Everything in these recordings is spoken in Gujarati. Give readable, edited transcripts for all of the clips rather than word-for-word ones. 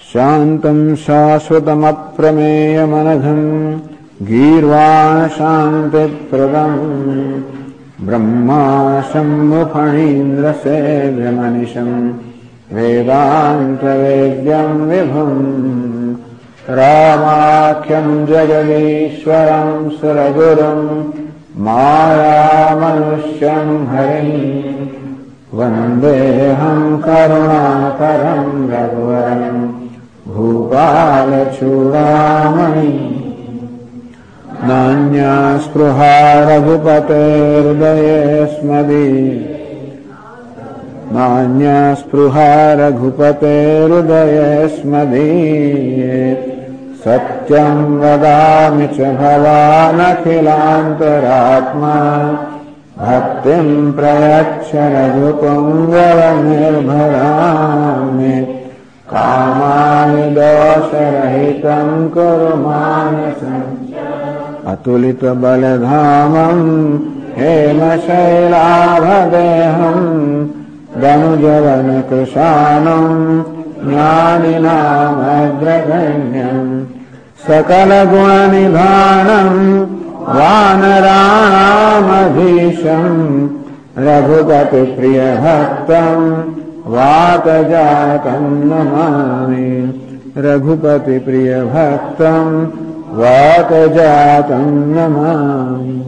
शान्तं शाश्वतमप्रमेयमनघं गीर्वाण शान्तिप्रदम् ब्रह्मा शम्भुफणीन्द्रसेव्यमनिशम् वेदान्तवेद्यं विभुम् रामाख्यं जगदीश्वरं सुरगुरुं मायामनुष्यं हरिं वन्देऽहं करुणाकरं रघुवरं भूपालचूडामणि नान्या स्पृहा रघुपतेर्हृदये स्मदीये सत्यं वदामि च भवानखिलान्तरात्मा भक्तिं प्रयच्छ रघुपुङ्गवनिर्भरामि कामानि दोषरहितं कुरु मानसं अतुलितबलधामं हेमशैलाभदेहं दनुजवनकृशानं ज्ञानिनामग्रगण्यं सकलगुणनिधानं वानराणामधीशं रघुपतिप्रियभक्तं वातजातं नमामि रघुपतिप्रियभक्तं वातजातं नमामि।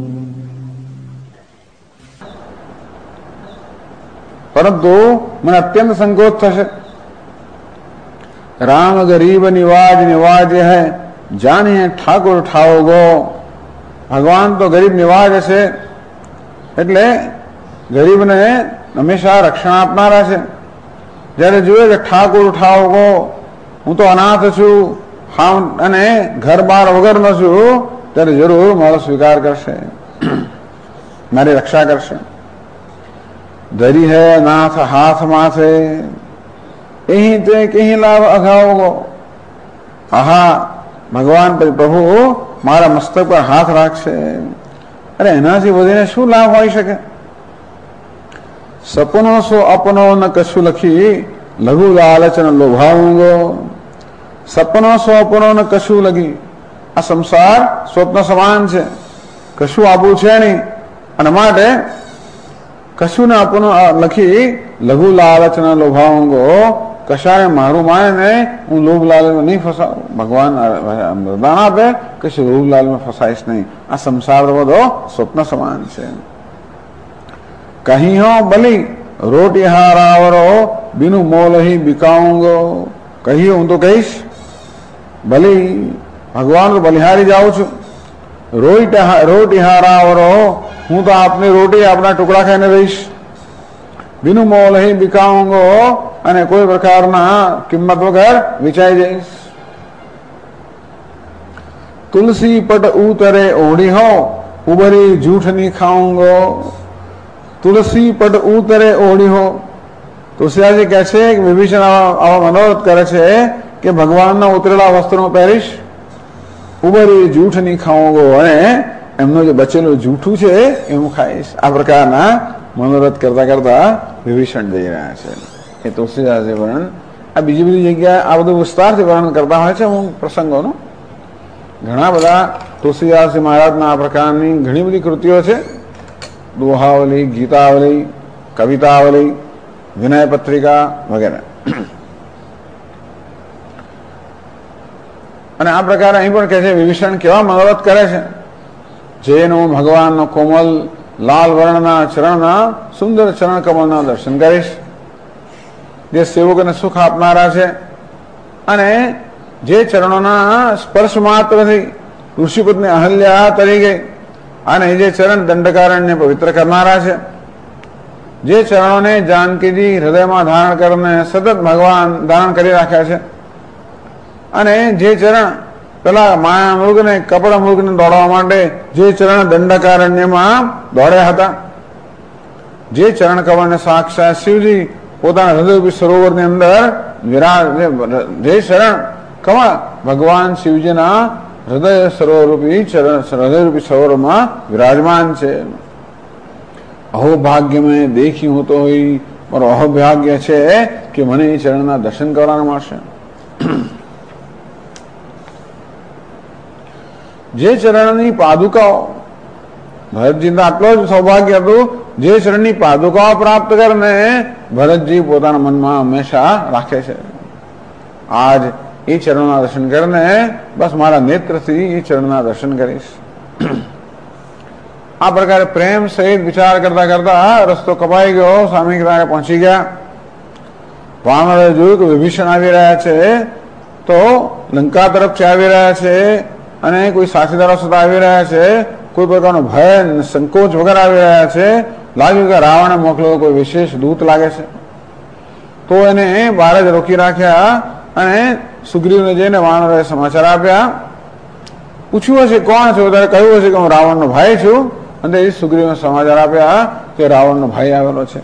परंतु मन अत्यंत संकोच थशे। राम गरीब निवाज निवाज है जाने ठाकुर ठाओगो। भगवान तो गरीब निवाज है એટલે ગરીબને હંમેશા રક્ષણ આપનારા છે। જ્યારે જોઈએ કે ઠાકોર ઠાઓગો હું તો અનાથ છું અને ઘર બાર વગરનો છું ત્યારે જરૂર મારો સ્વીકાર કરશે મારી રક્ષા કરશે। धरी है नाथ हाथ माथे यही ते कहीं लाभ अघाओगो। आहा भगवान प्रभु मारा मस्तक पर हाथ राखशे अरे एनाथी वधीने शुं लाभ होई शके। सपनो सो अपनो न कशु लखी लघु लालच न लोभाऊंगो। सपनो सो अपनो न कशु लगी आ संसार स्वप्न समान छे कशु आबू छे नहीं अने माटे कशु ने अपनो लखी लघु लालच न लोभाऊंगो। कशाने मारू माने ने हूँ लोभ लालच में नहीं फसाऊ। भगवान वरदान आपे कशु लोभ लालच में फसाईश नहीं। आ संसार बधो स्वप्न समान छे। कहीं हो बली रोटी हारावरो बिनु मोल ही बिकाऊंगो। कही हूँ तो कहीश बली भगवान तो बलिहारी जाऊं छू रोटी हारावरो हूँ तो आपने रोटी अपना टुकड़ा खाने रहीश बिनु मोल ही बिकाऊंगो अने कोई प्रकार ना किंमत वगर विचाई जाइश। तुलसी पट उतरे ओढ़ी हो उबरी जूठ नहीं खाऊंगो। तुलसी पट उतरे ओढ़ी हो तुलसीदास जी कहे छे कि विभीषण आवा मनोरथ करे छे कि भगवान ना उतरेला वस्त्रों पहेरीश उबरी जूठ नहीं खाऊंगो अने एमनो जो बचेलू जूठू छे एम खाईश। आ प्रकारना मनोरथ करता करता विभीषण जई रह्या छे। ए तुलसीदास जी वर्णन आ बीजी बधी जग्याए आ बधुं विस्तारथी वर्णन करता होय छे अमुक प्रसंगोनुं। घणा बधा तुलसीदास जी महाराजना आ प्रकारनी घणी बधी कृतिओ छे। दोहावली गीतावली कवितावली विनय पत्रिका वगैरह। અને આ પ્રકારે અહીં પણ કહે છે વિભીષણ કેવા મનોરથ કરે છે। જેનો ભગવાનનો કોમલ લાલ વર્ણના ચરણના સુંદર ચરણ કમળના દર્શન કરીશ જે સેવકોને સુખ આપનારા છે અને જે ચરણોના સ્પર્શ માત્રથી ઋષિપત્ની અહલ્યા તરી ગઈ અને જે ચરણ દંડકારણ્ય પવિત્ર કરનારા છે। જે ચરણોને જાનકીજી હૃદયમાં ધારણ કરીને સતત ભગવાન ધારણ કરી રાખ્યા છે અને જે ચરણ પેલા માયા મૃગ ને કપડા મૃગ ને દોડવા માટે જે ચરણ દંડકારણ્યમાં દોડ્યા હતા જે ચરણ કમળ ને સાક્ષાત શિવજી પોતાના હૃદયરૂપી સરોવરની અંદર જે ચરણ કમળ ભગવાન શિવજીના હૃદય સરોવરરૂપી હૃદયરૂપી સરોવરમાં વિરાજમાન છે। अहो भाग्य में देखी हूं तो मारो अहो भाग्य है कि मने चरण दर्शन करवाना मळशे। જે ચરણની પાદુકાઓ, ભરતજીને આટલો જ સૌભાગ્ય હતું, જે ચરણની પાદુકાઓ પ્રાપ્ત કરીને ભરતજી પોતાના મનમાં હંમેશા રાખે છે. આજ એ ચરણના દર્શન કરીને બસ મારા નેત્રથી એ ચરણના દર્શન કરીશ. આ પ્રકારે પ્રેમ સહિત વિચાર કરતા કરતા રસ્તો કપાઈ ગયો, સ્વામી કિનારે પહોંચી ગયા. વાનરે જોયું કે વિભીષણ આવી રહ્યા છે, તો લંકા તરફથી આવી રહ્યા છે અને કોઈ સાથીદારો સાથે આવી રહ્યા છે, કોઈ પ્રકારનો ભય સંકોચ વગર આવી રહ્યા છે. લાગ્યું કે રાવણે મોકલેલો કોઈ વિશેષ દૂત લાગે છે. તો એને બહાર જ રોકી રાખ્યા અને સુગ્રીવને જઈને વાનરે સમાચાર આપ્યા. પૂછ્યું હશે કોણ છે, ત્યારે કહ્યું હશે કે હું રાવણનો ભાઈ છું. અને એ સુગ્રીવને સમાચાર આપ્યા કે રાવણનો ભાઈ આવેલો છે.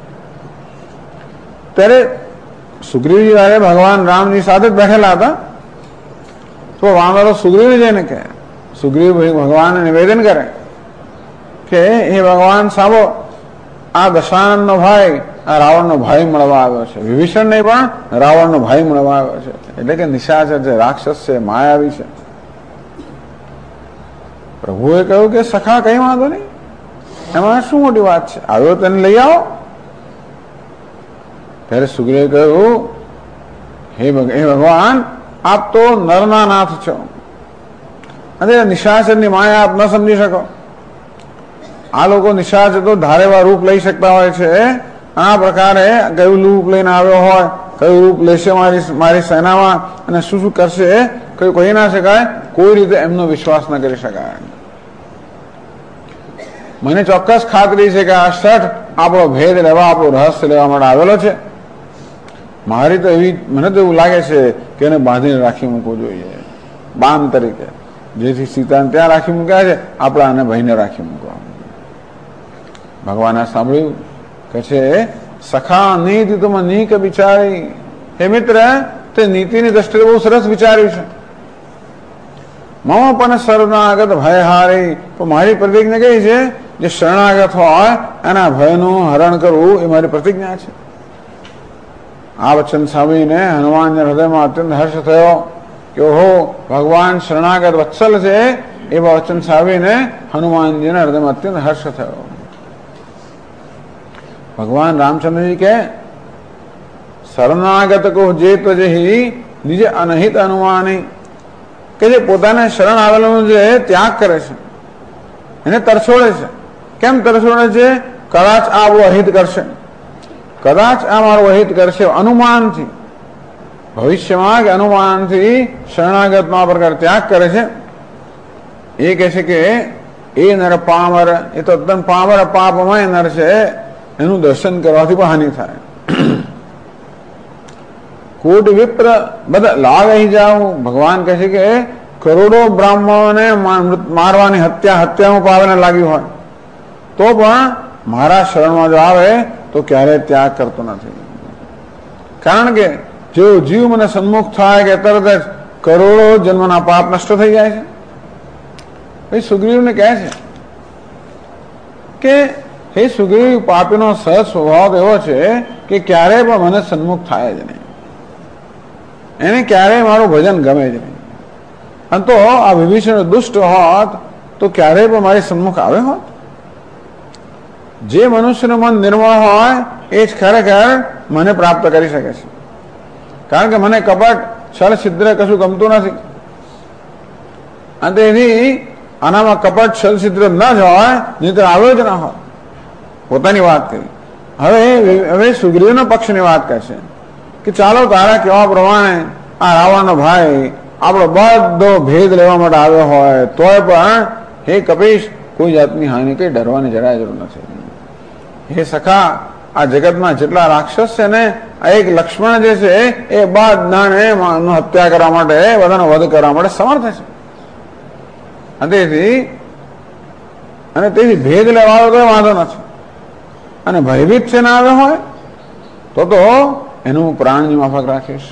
ત્યારે સુગ્રીવજી જયારે ભગવાન રામજી સાથે જ બેઠેલા હતા, તો વાનરો સુગ્રીવને જઈને કહે, સુગ્રીવ ભગવાનને નિવેદન કરે કે હે ભગવાન સાંભળો, આ દશાનંદનો ભાઈ આ રાવણનો ભાઈ મળવા આવ્યો છે. વિભીષણ નહીં પણ રાવણનો ભાઈ મળવા આવ્યો છે. એટલે કે નિશાચર છે, રાક્ષસ છે, માયાવી છે. પ્રભુએ કહ્યું કે સખા કઈ વાંધો નહીં, એમાં શું મોટી વાત છે, આવ્યો તેને લઈ આવો. ત્યારે સુગ્રીવે કહ્યું હે ભગવાન, આપ તો નરના નાથ છો અને નિશાચરની માયા આપ ન સમજી શકો. આ લોકો નિશાચ તો ધારેવા રૂપ લઈ શકતા હોય છે. આ પ્રકારે કયું રૂપ લઈને આવ્યો હોય, કયું રૂપ લેશે મારી સેનામાં અને શું શું કરશે, કયું કહી ના શકાય. કોઈ રીતે એમનો વિશ્વાસ ન કરી શકાય. મને ચોક્કસ ખાતરી છે કે આ શઠ આપણો ભેદ લેવા, આપણું રહસ્ય લેવા માટે આવેલો છે. મારી તો મને તો એવું લાગે છે કે એને બાંધીને રાખી મૂકવું જોઈએ બામ તરીકે, જેથી સીતાને ત્યાં રાખી મૂક્યા છે, આપણા અને ભાઈને રાખી મૂકવા. ભગવાને સાંભળ્યું કે છે સખા નીતિ તુમ નીક વિચારી. હે મિત્ર, તે નીતિની દ્રષ્ટિએ બહુ સરસ વિચાર્યું છે. મમ પણ શરણાગત ભય હારી. પણ મારી પ્રતિજ્ઞા કઈ છે, જે શરણાગત હોય એના ભયનું હરણ કરવું એ મારી પ્રતિજ્ઞા છે. આ વચન સાંભળીને હનુમાનના હૃદયમાં અત્યંત હર્ષ થયો કે ઓહો, ભગવાન શરણાગત વત્સલ છે. એવા વચન સાંભળીને હનુમાનજીના હૃદયમાં અત્યંત હર્ષ થયો. ભગવાન રામચંદ્રજી કે શરણાગત કો જે ત્વજહી નિજ અનહિત અનુમાની, કે જે પોતાને શરણ આવેલું જે ત્યાગ કરે છે, એને તરછોડે છે. કેમ તરછોડે છે? કદાચ આ બહુ અહિત કરશે, કદાચ આ મારું અહિત કરશે અનુમાનથી, ભવિષ્યમાં કે અનુમાનથી શરણાગતનો આ પ્રકાર ત્યાગ કરે છે. એ કહે છે કે એ નર પામર, એ તો એકદમ પામર પાપમય નર છે, એનું દર્શન કરવાથી પણ હાનિ થાય. કોટ વિપ્ર બધા લાગી જાવ. ભગવાન કહે છે કે કરોડો બ્રાહ્મણોને મારવાની હત્યાનું પાવને લાગ્યું હોય તો પણ મારા શરણમાં જો આવે તો ક્યારેય ત્યાગ કરતો નથી. કારણ કે જો જીવ મને સન્મુખ થાય કે તરત જ કરોડો જન્મના પાપ નષ્ટ થઈ જાય છે. એ સુગ્રીવને કહે છે કે હે સુગ્રીવ, પાપીનો સહજ સ્વભાવ એવો છે કે ક્યારેય પણ મને સન્મુખ થાય જ નહીં, એને ક્યારેય મારું ભજન ગમે જ નહીં. અને તો આ વિભીષણ દુષ્ટ હોત તો ક્યારેય પણ મારી સન્મુખ આવે હોત. જે મનુષ્યનું મન નિર્મળ હોય એ જ ખરેખર મને પ્રાપ્ત કરી શકે છે. કારણ કે મને કપટ, છળ, છિદ્ર કશું ગમતું નથી. અને તેથી આનામાં કપટ, છળ, છિદ્ર ન જ હોય, નહીં તો આવ્યો જ ના હોય. પોતાની વાત કરી. હવે સુગ્રીવના પક્ષની વાત કરશે કે ચાલો તારા કહેવા પ્રમાણે આ રાવણનો ભાઈ આપણો બધો ભેદ લેવા માટે આવ્યો હોય તોય પણ હે કપીશ, કોઈ જાતની હાનિ, કઈ ડરવાની જરાય જરૂર નથી. હે સખા, આ જગતમાં જેટલા રાક્ષસ છે ને, આ એક લક્ષ્મણ જે છે એ બધાને હત્યા કરવા માટે, બધાનો વધ કરવા માટે સમર્થ છે. અને તેથી ભેદ લેવાનો તો વાંધો નથી. અને ભયભીત છે ને આવ્યો હોય તો એનું પ્રાણની માફક રાખીશ.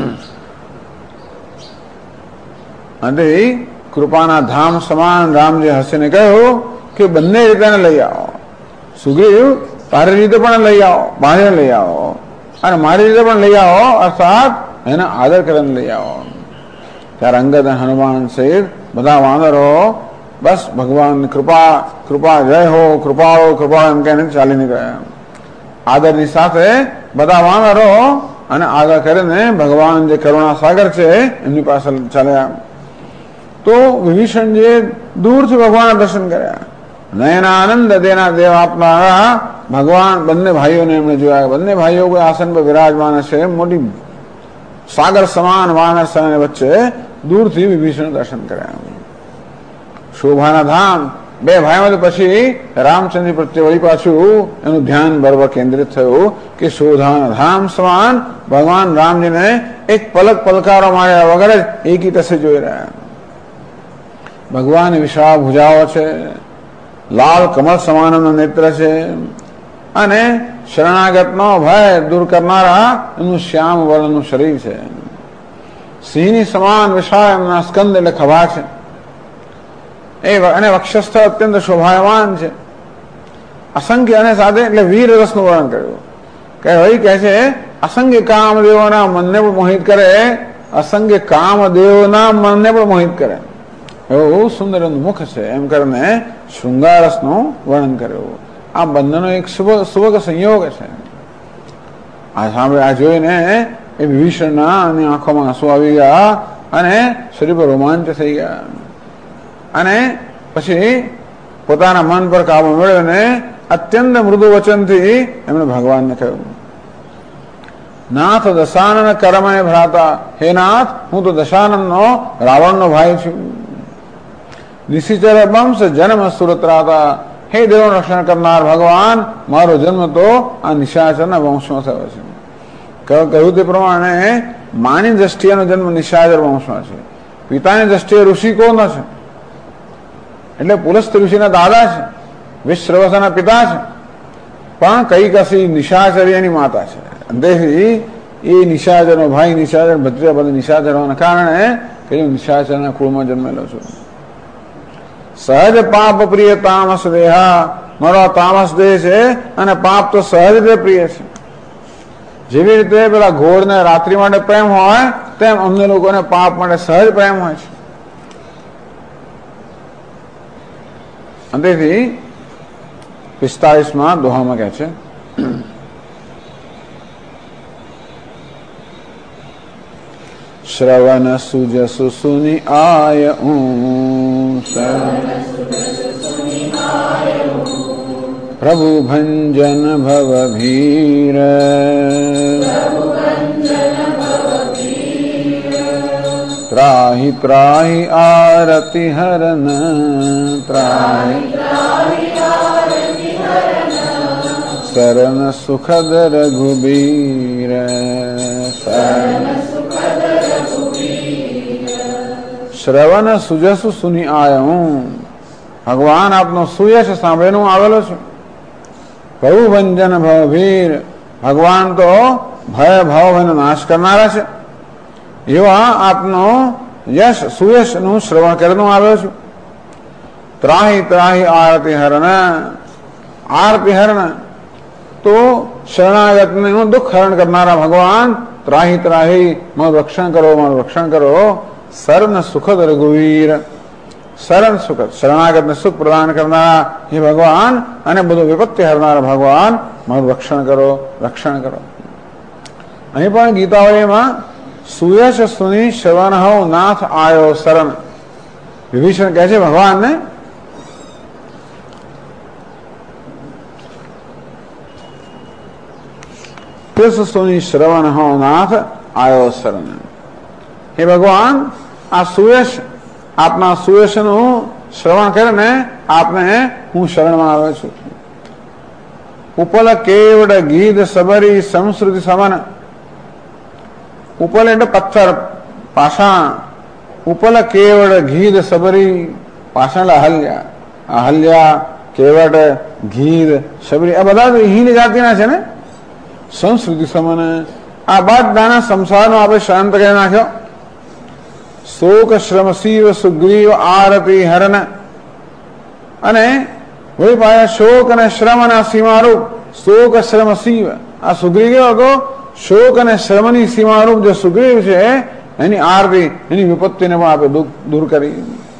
અને કૃપાના ધામ સમાન રામજી હસીને કહ્યું કે બંને રીતે લઈ આવો. સુગ્રીવ, તારી રીતે પણ લઈ આવો, બાંધીને લઈ આવો, અને મારી રીતે પણ લઈ આવો. અર્થાત એને આદર કરીને લઈ આવો. ત્યારે અંગદ હનુમાન સહિત બધા વાનરો બસ ભગવાનની કૃપા કૃપા જય હો કૃપાળો કૃપાળો એમ કહીને ચાલી નીકળ્યા. આદરની સાથે બધા વાનરો અને આગળ કરીને ભગવાન જે કરુણા સાગર છે એમની પાસે ચાલ્યા. તો વિભીષણજીએ દૂરથી ભગવાનના દર્શન કર્યા. નયના આનંદ દેના દેવ આપનારા ભગવાન બંને ભાઈઓને એમણે જોયા. બંને ભાઈઓ કોઈ આસન પર વિરાજમાન હશે. મોટી સાગર સમાન વાનર સેના વચ્ચે દૂરથી વિભીષણ દર્શન કર્યા. શોભાના ધામ બે ભાઈઓ પછી રામચંદ્ર પ્રત્યે વળી પાછું એનું ધ્યાન બરાબર કેન્દ્રિત થયું કે શોભાના ધામ સમાન ભગવાન રામજીને એક પલક પલકારો માર્યા વગર જ એકી ટસે જોઈ રહ્યા. ભગવાન વિશાળ ભુજાઓ છે, લાલ કમળ સમાનનો નેત્ર છે અને શરણાગતનો ભય દૂર કરનારા એનું શ્યામ વર્ણનું શરીર છે. સિંહની સમાન વિશાળ એમના સ્કંદ એટલે ખભા છે અને વક્ષસ્થ અત્યંત શોભાયમાન છે. અસંખ્ય અને સાથે એટલે વીર રસનું વર્ણન કર્યું કે ભાઈ કહે છે અસંખ્ય કામદેવોના મનને પણ મોહિત કરે, અસંખ્ય કામદેવોના મનને પણ મોહિત કરે એવું સુંદર મુખ છે એમ કરીને શૃંગારસનું વર્ણન કર્યું. આ બંનેનો એક સુભગ સંયોગ છે. આ સાંભળે આ જોઈને એ વિભીષણના આંખોમાં આંસુ આવી ગયા અને શરીર પર રોમાંચ થઈ ગયા અને પછી પોતાના મન પર કાબુ મેળવીને અત્યંત મૃદુ વચનથી એમણે ભગવાનને કહ્યું, નાથ દશાનન કર્મને ભ્રાતા, હે નાથ હું તો દશાનનનો રાવણનો ભાઈ છું. નિશિચર વંશ જન્મ સુરત્રાતા, હે દેવનું રક્ષણ કરનાર ભગવાન મારો જન્મ તો આ નિશાચરના વંશમાં થયો છે. કહ્યું તે પ્રમાણે માની દ્રષ્ટિએનો જન્મ નિશાચર વંશમાં છે. પિતાની દ્રષ્ટિએ ઋષિ કોણ છે એટલે પુલસ્ત ઋષિના દાદા છે, વિશ્રવસના પિતા છે, પણ કઈ કસી નિશાચર્યની માતા છે. તેથી એ નિશાચરનો ભાઈ નિશાચર ભત્રીજા બધા નિશાચર હોવાના કારણે કહ્યું નિશાચરના કુળમાં જન્મેલો છું. સહજ પાપ પ્રિય તામસ દેહા, મારો તામસ દેહ છે અને પાપ તો સહજ રીતે પ્રિય છે. જેવી રીતે પેલા ઘોડને રાત્રિ માટે પ્રેમ હોય તેમ અમને લોકોને પાપ માટે સહજ પ્રેમ હોય છે. તેથી 45માં દોહામાં કહે છે, શ્રવણ સુજસુ સુની આય પ્રભુ ભંજન ભવ ભીર, ત્રાહી ત્રાહી આરતી હરન, ત્રાહી શરણ સુખદ રઘુબીર, શ્રવણ સુજસુ સુની આયું, ભગવાન આપનો સુયશ સાંભળીને હું આવેલો છું. પ્રભુ ભંજન ભવભીર, ભગવાન તો ભય ભાવ નાશ કરનારા છે એવા આપનો યશ સુયશ નું શ્રવણ કરીને આવ્યો છું. ત્રાહી ત્રાહી આરતી હરણ, આરતી હરણ તો શરણાગતનું દુઃખ હરણ કરનારા ભગવાન, ત્રાહી ત્રાહી મારું રક્ષણ કરો મારું રક્ષણ કરો. શરણ સુખદ રઘુવીર, શરણ સુખદ શરણાગતને સુખ પ્રદાન કરનારા હે ભગવાન અને બધું વિપત્તિ હરનારા ભગવાન મારું રક્ષણ કરો રક્ષણ કરો. અહીં પણ ગીતાવલીમાં સુયશ સુની શ્રવણ હો નાથ આયો શરણ. વિભીષણ કહે છે ભગવાનને સુની શ્રવણ હો નાથ આયો શરણ. હે ભગવાન આ સુયશ આપના સુયશનું શ્રવણ કરીને આપને હું શરણમાં આવ્યો છું. ઉપલ કેવડ ગીધ સબરી સંસ્કૃતિ સમન, ઉપલ એટલે પથ્થર પાષાણ, ઉપલ કેવડ ગીધ સબરી પાષાણ અહલ્યા, અહલ્યા કેવડ ગીધ સબરી આ બધા હિન્દ જાતિના છે ને. સંસ્કૃતિ સમન આ બધાના સંસારનો આપણે શાંત કરી નાખ્યો. શોક શ્રમ શિવ સુગ્રીવ આરતી હરણ, અને વળી પાછા શોક અને શ્રમ ના સીમારૂપ શોક શ્રમ શિવ. આ સુગ્રીવ હતો શોક અને શ્રમની સીમારૂપ જે સુગ્રીવ છે એની આરતી, એની વિપત્તિને પણ આપણે દૂર કરી.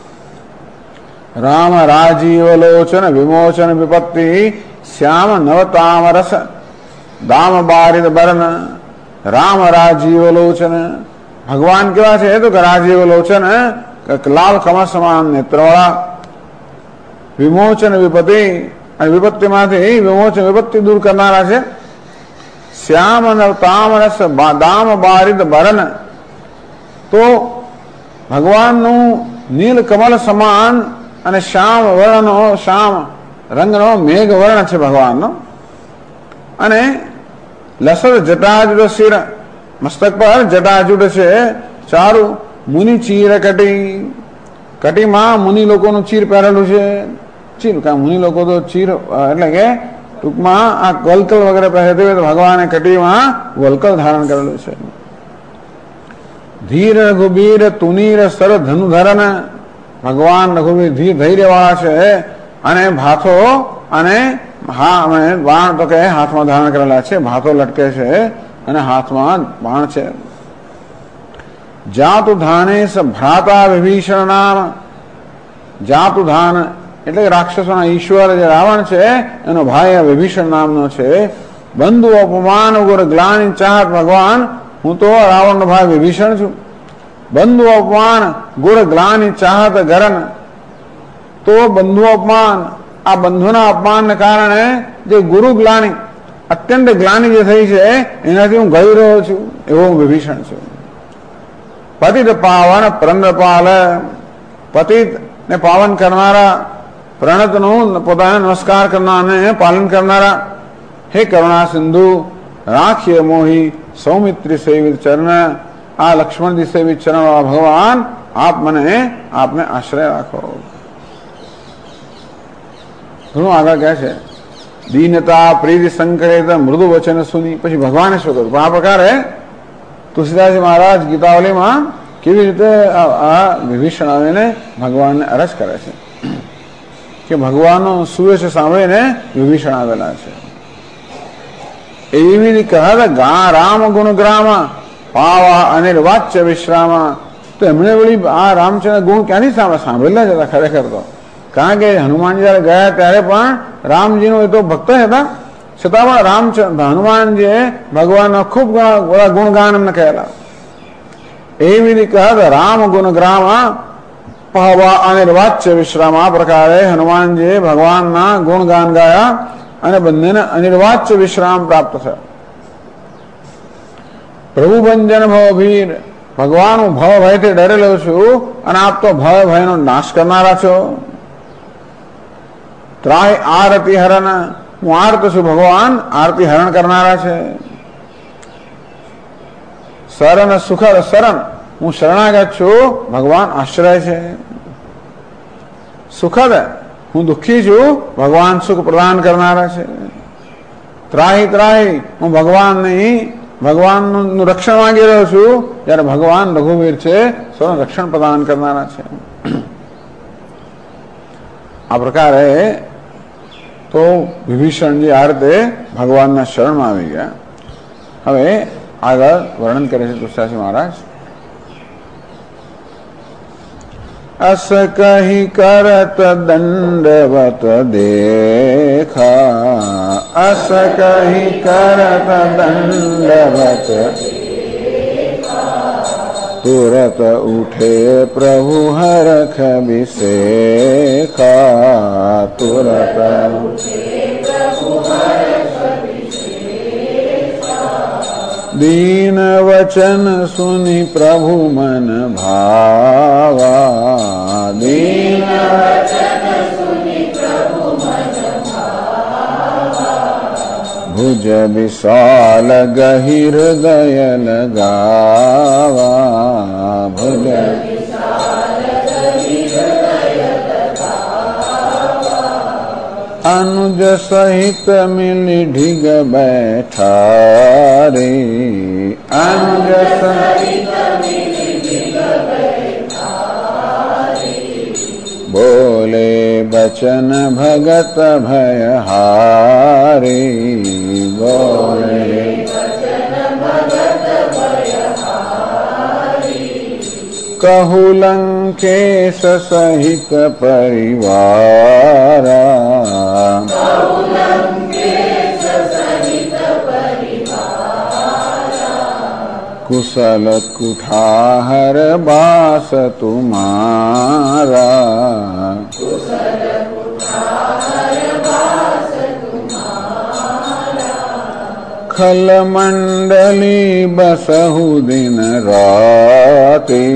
રામ રાજીવ લોચન વિમોચન વિપત્તિ શ્યામ નવતામ રસ દામ બારિદ બરન. રામ રાજીવ લોચન, ભગવાન કેવા છે તો કે રાજીવ લોચન, લાલ કમળ સમાન નેત્રવાળા. વિમોચન વિપત્તિ, અને વિપત્તિમાંથી વિમોચન વિપત્તિ દૂર કરનારા છે. શ્યામ નવતામ રસ દામ બારિદ બરન, તો ભગવાનનું નીલ કમલ સમાન અને શ્યામ વર્ણનો, શ્યામ રંગનો મેઘ વર્ણ છે ભગવાનનો. અને લસર જટાજુડ શિર, મસ્તક પર જટાજુડ છે ચારું. મુનિ ચીર કટી, કટીમાં મુનિ લોકોનું ચીર પહેરેલું છે. ચીર, કારણ મુનિ લોકો તો ચીર એટલે કે ટૂંકમાં આ વલકલ વગેરે પહેરતી હોય તો ભગવાને કટીમાં વલકલ ધારણ કરેલું છે. ધીર રઘુબીર તુનીર સર ધનુધરન, ભગવાન રઘુબીર ધૈર્ય વાળા છે અને ભાથો અને બાણ તો કે હાથમાં ધારણ કરેલા છે. ભાથો લટકે છે અને હાથમાં બાણ છે. જાતુ ધાને ભ્રાતા વિભીષણ નામ, જાતુ ધાન એટલે રાક્ષસોના ઈશ્વર જે રાવણ છે એનો ભાઈ વિભીષણ નામનો છે. બંધુ અપમાન ગુર ગ્લાની ચાહત, ભગવાન હું તો રાવણનો ભાઈ વિભીષણ છું. બંધુ અપમાન ગુર ગ્લાની ચાહત ગરન, તો બંધુ અપમાન, આ બંધુના અપમાનને કારણે જે ગુરુ ગ્લાની, અત્યંત ગ્લાની જે થઈ છે એનાથી હું ગઈ રહ્યો છું, એવો હું વિભીષણ છું. પતિત પાવન પ્રણપાલ, પતિત ને પાવન કરનારા, પ્રણતનું પોતાને નમસ્કાર કરનારને પાલન કરનારા. હે કરુણા સિંધુ રાખ્ય મોહી સૌમિત્રી સેવિત ચરણ, આ લક્ષ્મણજી સેવિત ચરણ વાળા ભગવાન આપ મને, આપને આશ્રય રાખો. ઘણું આગળ કહે છે દીનતા પ્રીતિ સંકરિત મૃદુ વચન સુની. પછી ભગવાને શું કર્યું? પણ આ પ્રકારે તુલસીદાસજી મહારાજ ગીતાવલીમાં કેવી રીતે આ વિભીષણ આવીને ભગવાનને અરજ કરે છે કે ભગવાનનો સુવેશ સાંભળીને વિભીષણ આવેલા છે. એવી કહે ગા રામ ગુણગ્રામ પાવા અનિર્વાચ્ય વિશ્રામા, તો એમણે વળી આ રામચંદ્ર ગુણ ક્યાંથી સાંભળેલા જ હતા ખરેખર તો. કારણ કે હનુમાન જયારે ગયા ત્યારે પણ રામજીનો એ તો ભક્ત હતા, છતાં પણ રામચંદ્ર હનુમાનજીએ ભગવાનના ખૂબ બધા ગુણગાન એમને કહેલા. એવી રીતે કહે રામ ગુણગ્રામ પાવા અનિર્વાચ્ય વિશ્રામ, આ પ્રકારે હનુમાનજીએ ભગવાનના ગુણગાન ગાયા અને બંનેને અનિર્વાચ્ય વિશ્રામ પ્રાપ્ત થયો. પ્રભુ ભંજન ભવભીર, ભગવાન હું ભવ ભયથી ડરેલો છું અને આપ તો ભય ભયનો નાશ કરનારા છો. ત્રાય આરતી હરણ, હું આર્ત છું ભગવાન આરતી હરણ કરનારા છે. શરણ સુખદ શરણ, હું શરણાગત છું ભગવાન આશ્રય છે. સુખદ, હું દુઃખી છું ભગવાન સુખ પ્રદાન કરનારા છે. ત્રાહી ત્રાહી, હું ભગવાનનું રક્ષણ માંગી રહ્યો છું, જયારે ભગવાન રઘુવીર છે સૌને રક્ષણ પ્રદાન કરનારા છે. આ પ્રકારે તો વિભીષણજી આ રીતે ભગવાનના શરણમાં આવી ગયા. હવે આગળ વર્ણન કરે છે તુલસીદાસજી મહારાજ. અસ કહી કરત દંડવત દેખા, અસ કહી કરત દંડવત, તુરત ઉઠે પ્રભુ હરખ વિશેખા, તુરત दीन वचन सुनि प्रभु मन भावा, दीन वचन सुनि प्रभु मन भावा, भुज विशाल गहिर हृदय लगावा, भुज विशाल गहिर हृदय लगावा, अनुज सहित मिली ढिग बैठा रे, अनुज सहित मिली ढिग बैठा रे, बोले बचन भगत भय हारे, बोले बचन कहु लंकेश सहित परिवार कुशल कुठार बास तुम्हारा खल मंडली बसहु दिन राति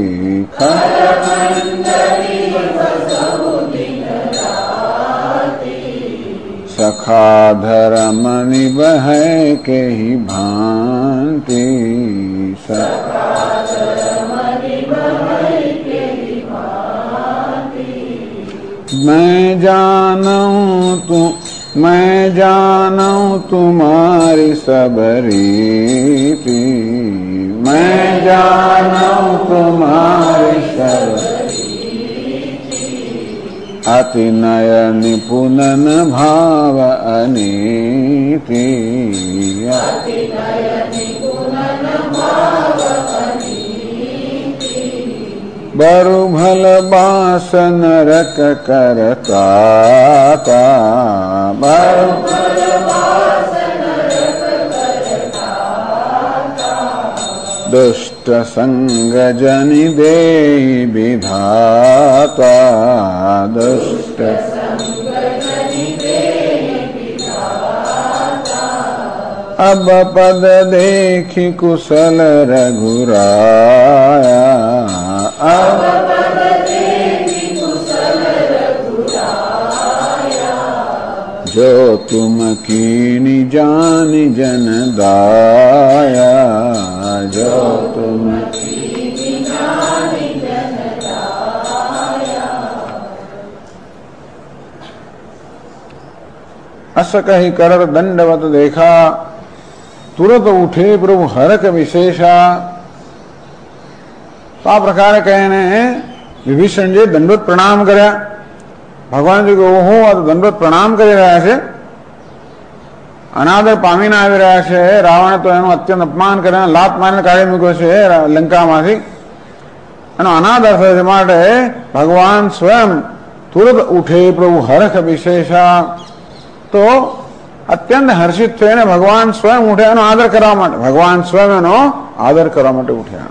सखा धर्म निबह के ही भांति मैं जानूं तुम्हारी सब रीति मैं जानूं तुम्हारी सब अति नयन निपुणन भाव अनीति बरु भल बास नरक करता दुष्ट संग जनि दे विधाता दुष्ट अब पद देखी कुशल रघुराया जो तुम कीनी जानी जन दाया जो तुम अस कही कर दंडवत देखा तुरंत उठे प्रभु हरक विशेषा तो आ प्रकार कहने विभीषण जी दंडवत प्रणाम કર્યા ભગવાન जी કે ઓહો આ દંડવત પ્રણામ કરી રહ્યા છે અનાદર પામીને આવી રહ્યા છે રાવણે તો એનું અત્યંત અપમાન કરીને લાત મારીને કાઢી મૂક્યો છે લંકામાંથી એનો અનાદર થયો છે માટે ભગવાન સ્વયં તુરંત ઉઠે પ્રભુ હરખ વિશેષા તો અત્યંત હર્ષિત થઈને ભગવાન સ્વયં ઉઠ્યા એનો આદર કરવા માટે ભગવાન સ્વયં એનો આદર કરવા માટે ઉઠ્યા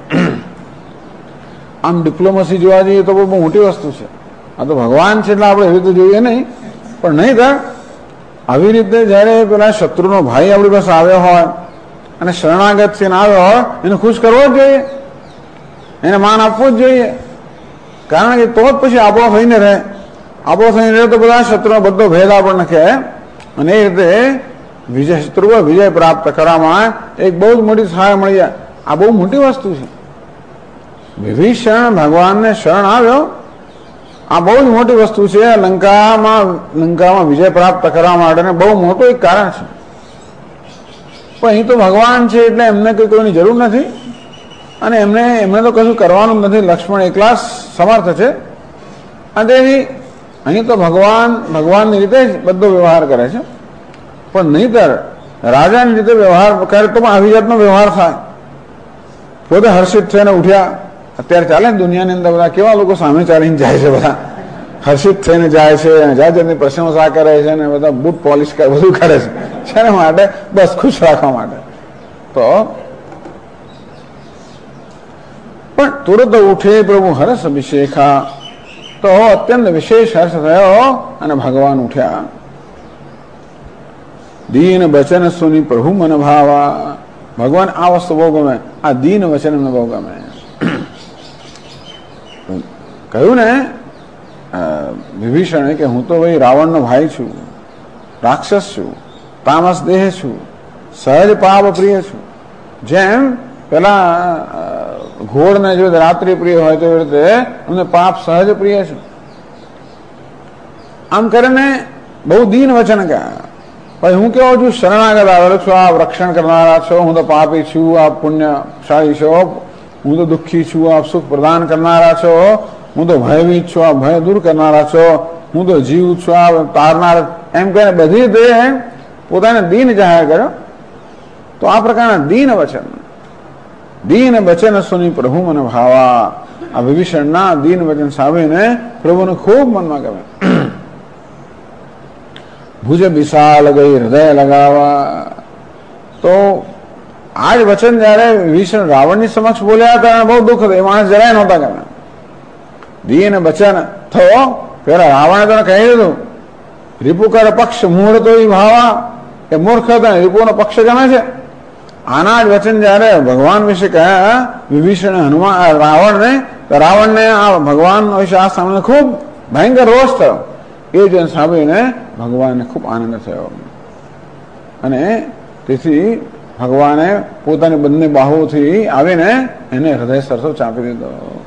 આમ ડિપ્લોમસી જોવા જઈએ તો બહુ મોટી વસ્તુ છે આ તો ભગવાન છે એટલે આપણે એવી રીતે જોઈએ નહીં પણ નહીં તો આવી રીતે જયારે પેલા શત્રુનો ભાઈ આપણી પાસે આવ્યો હોય અને શરણાગત થઈને આવ્યો હોય એને ખુશ કરવો જ જોઈએ એને માન આપવું જ જોઈએ કારણ કે તો જ પછી આપો થઈને રહે આપો થઈને રહે તો બધા શત્રુનો બધો ભેદ આપણને કહે અને એ રીતે વિજય શત્રુ વિજય પ્રાપ્ત કરવામાં એક બહુ જ મોટી સહાય મળી જાય આ બહુ મોટી વસ્તુ છે વિભીષણ ભગવાનને શરણ આવ્યો આ બહુ જ મોટી વસ્તુ છે લંકામાં વિજય પ્રાપ્ત કરવા માટે બહુ મોટું એક કારણ છે પણ અહીં તો ભગવાન છે એટલે એમને કોઈની જરૂર નથી અને એમને તો કશું કરવાનું નથી લક્ષ્મણ એકલા સમર્થ છે અને તેથી અહીં તો ભગવાનની રીતે જ બધો વ્યવહાર કરે છે પણ નહીંતર રાજાની રીતે વ્યવહાર કરે તો પણ આવી જાતનો વ્યવહાર થાય પોતે હર્ષિત થઈને ઉઠ્યા અત્યારે ચાલે ને દુનિયાની અંદર બધા કેવા લોકો સામે ચાલીને જાય છે બધા હર્ષિત થઈને જાય છે અને જાત જાતની પ્રશંસા કરે છે અને બધા બૂટ પોલિશ કરે બધું કરે છે શેના માટે બસ ખુશ રાખવા માટે તો પણ તુરંત ઉઠે પ્રભુ હર્ષ અભિષેખા તો અત્યંત વિશેષ હર્ષ થયો અને ભગવાન ઉઠ્યા દીન વચન સુની પ્રભુ મન ભાવા ભગવાન આ વસ્તુ બહુ ગમે આ દીન વચન એમને બહુ ગમે કહ્યું ને વિભીષણે કે હું તો ભાઈ રાવણનો ભાઈ છું રાક્ષસ છું તામસ દેહ છું સહજ પાપ પ્રિય છું જેમ પેલા ઘોડને જો રાત્રિ પ્રિય હોય તો એ રીતે અમને પાપ સહજ પ્રિય છે આમ કરીને બહુ દીન વચન કહ્યા ભાઈ હું કેવો છું શરણાગત આવેલો છું આપ રક્ષણ કરનારા છો હું તો પાપી છું આપ પુણ્યશાળી છો હું તો દુઃખી છું આપ સુખ પ્રદાન કરનારા છો હું તો ભયભીત છું આપ ભય દૂર કરનારા છો હું તો જીવ છું આપ તારનાર એમ કહીને બધી રીતે પોતાને દીન જાહેર કર્યો તો આ પ્રકારના દીન વચન સુની પ્રભુ મને ભાવા આ વિભીષણના દીન વચન સાંભળીને પ્રભુને ખૂબ મનમાં ગમે. ભુજ વિશાલ ગઈ હૃદય લગાવા. તો આ જ વચન જયારે વિભીષણ રાવણની સમક્ષ બોલ્યા હતા બહુ દુઃખ હતું. એ માણસ જરાય નહોતા ગમે. દીન વચન થયો પેલા રાવણે તો કહી દીધું રીપુકર પક્ષ મૂળ તો એ ભાવા એ મૂર્ખ હતા. રીપુનો પક્ષ ગમે છે. આના જ વચન જયારે ભગવાન વિશે કહ્યા વિભીષણ હનુમાન રાવણને, તો રાવણને આ ભગવાન વિશે આ સામે ખૂબ ભયંકર રોષ થયો. એ જ સાંભળીને ભગવાનને ખૂબ આનંદ થયો અને તેથી ભગવાને પોતાની બંને બાહુથી આવીને એને હૃદય સરસો ચાંપી દીધો.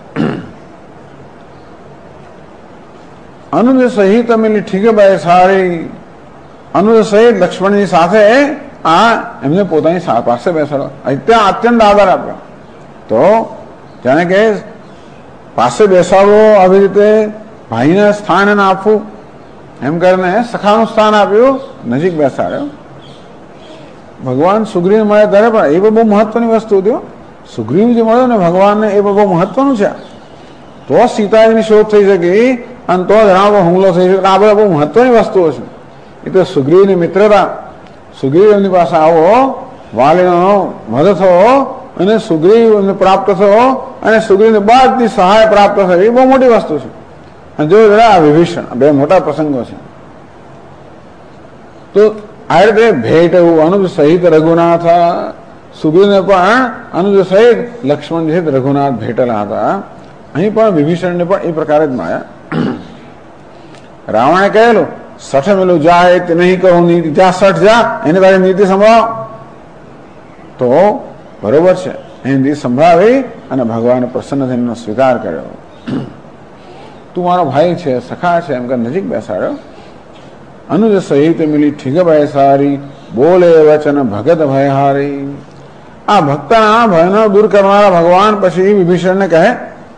અનુજ સહિત મિલી ઠીકબાઈ સારી. અનુજ સહિત લક્ષ્મણની સાથે આ એમને પોતાની પાસે બેસાડો. ત્યાં અત્યંત આદર આપ્યો. તો જાણે કે પાસે બેસાડવો, આવી રીતે ભાઈને સ્થાન એને આપવું, એમ કરીને સખાનું સ્થાન આપ્યું, નજીક બેસાડ્યો. ભગવાન સુગ્રીવ મળે ત્યારે પણ એ બહુ મહત્વની વસ્તુ હતી. સુગ્રીવ જે મળ્યો ને ભગવાનને એ બહુ મહત્વનું છે. તો સીતાજીની શોધ થઈ શકી અને તો જ રામ હુમલો થઈ શકે. આ બધા બહુ મહત્વની વસ્તુઓ છે. એ તો સુગ્રીવની મિત્રતા. સુગ્રીવ એમની પાસે આવો, વાલીનો વધ થયો અને સુગ્રીવ એમને પ્રાપ્ત થયો અને સુગ્રીવને બધી સહાય પ્રાપ્ત થયો. એ બહુ મોટી વસ્તુ છે. અને જો આ વિભીષણ બે મોટા પ્રસંગો છે. તો આ રીતે ભેટ એવું અનુજ સહિત રઘુનાથ. સુગ્રીવને પણ અનુજ સહિત લક્ષ્મણ સહિત રઘુનાથ ભેટેલા હતા. અહીં પણ વિભીષણને પણ એ પ્રકારે જ મળ્યા. રાવણે કહેલું સઠ મેલું જાય તે નહીં કહું નીતિ, ત્યાં સઠ જા એને તારી નીતિ સંભળાવ. તો બરોબર છે, એની નીતિ સંભળાવી અને ભગવાને પ્રસન્ન થઈને સ્વીકાર કર્યો. તું મારો ભાઈ છે, સખા છે એમ કે નજીક બેસાડ્યો. અનુજ સહિત મિલી ઠીકબાઈ સારી, બોલે વચન ભગત ભયહારી. આ ભક્તના ભયનો દૂર કરનારા ભગવાન પછી વિભીષણને કહે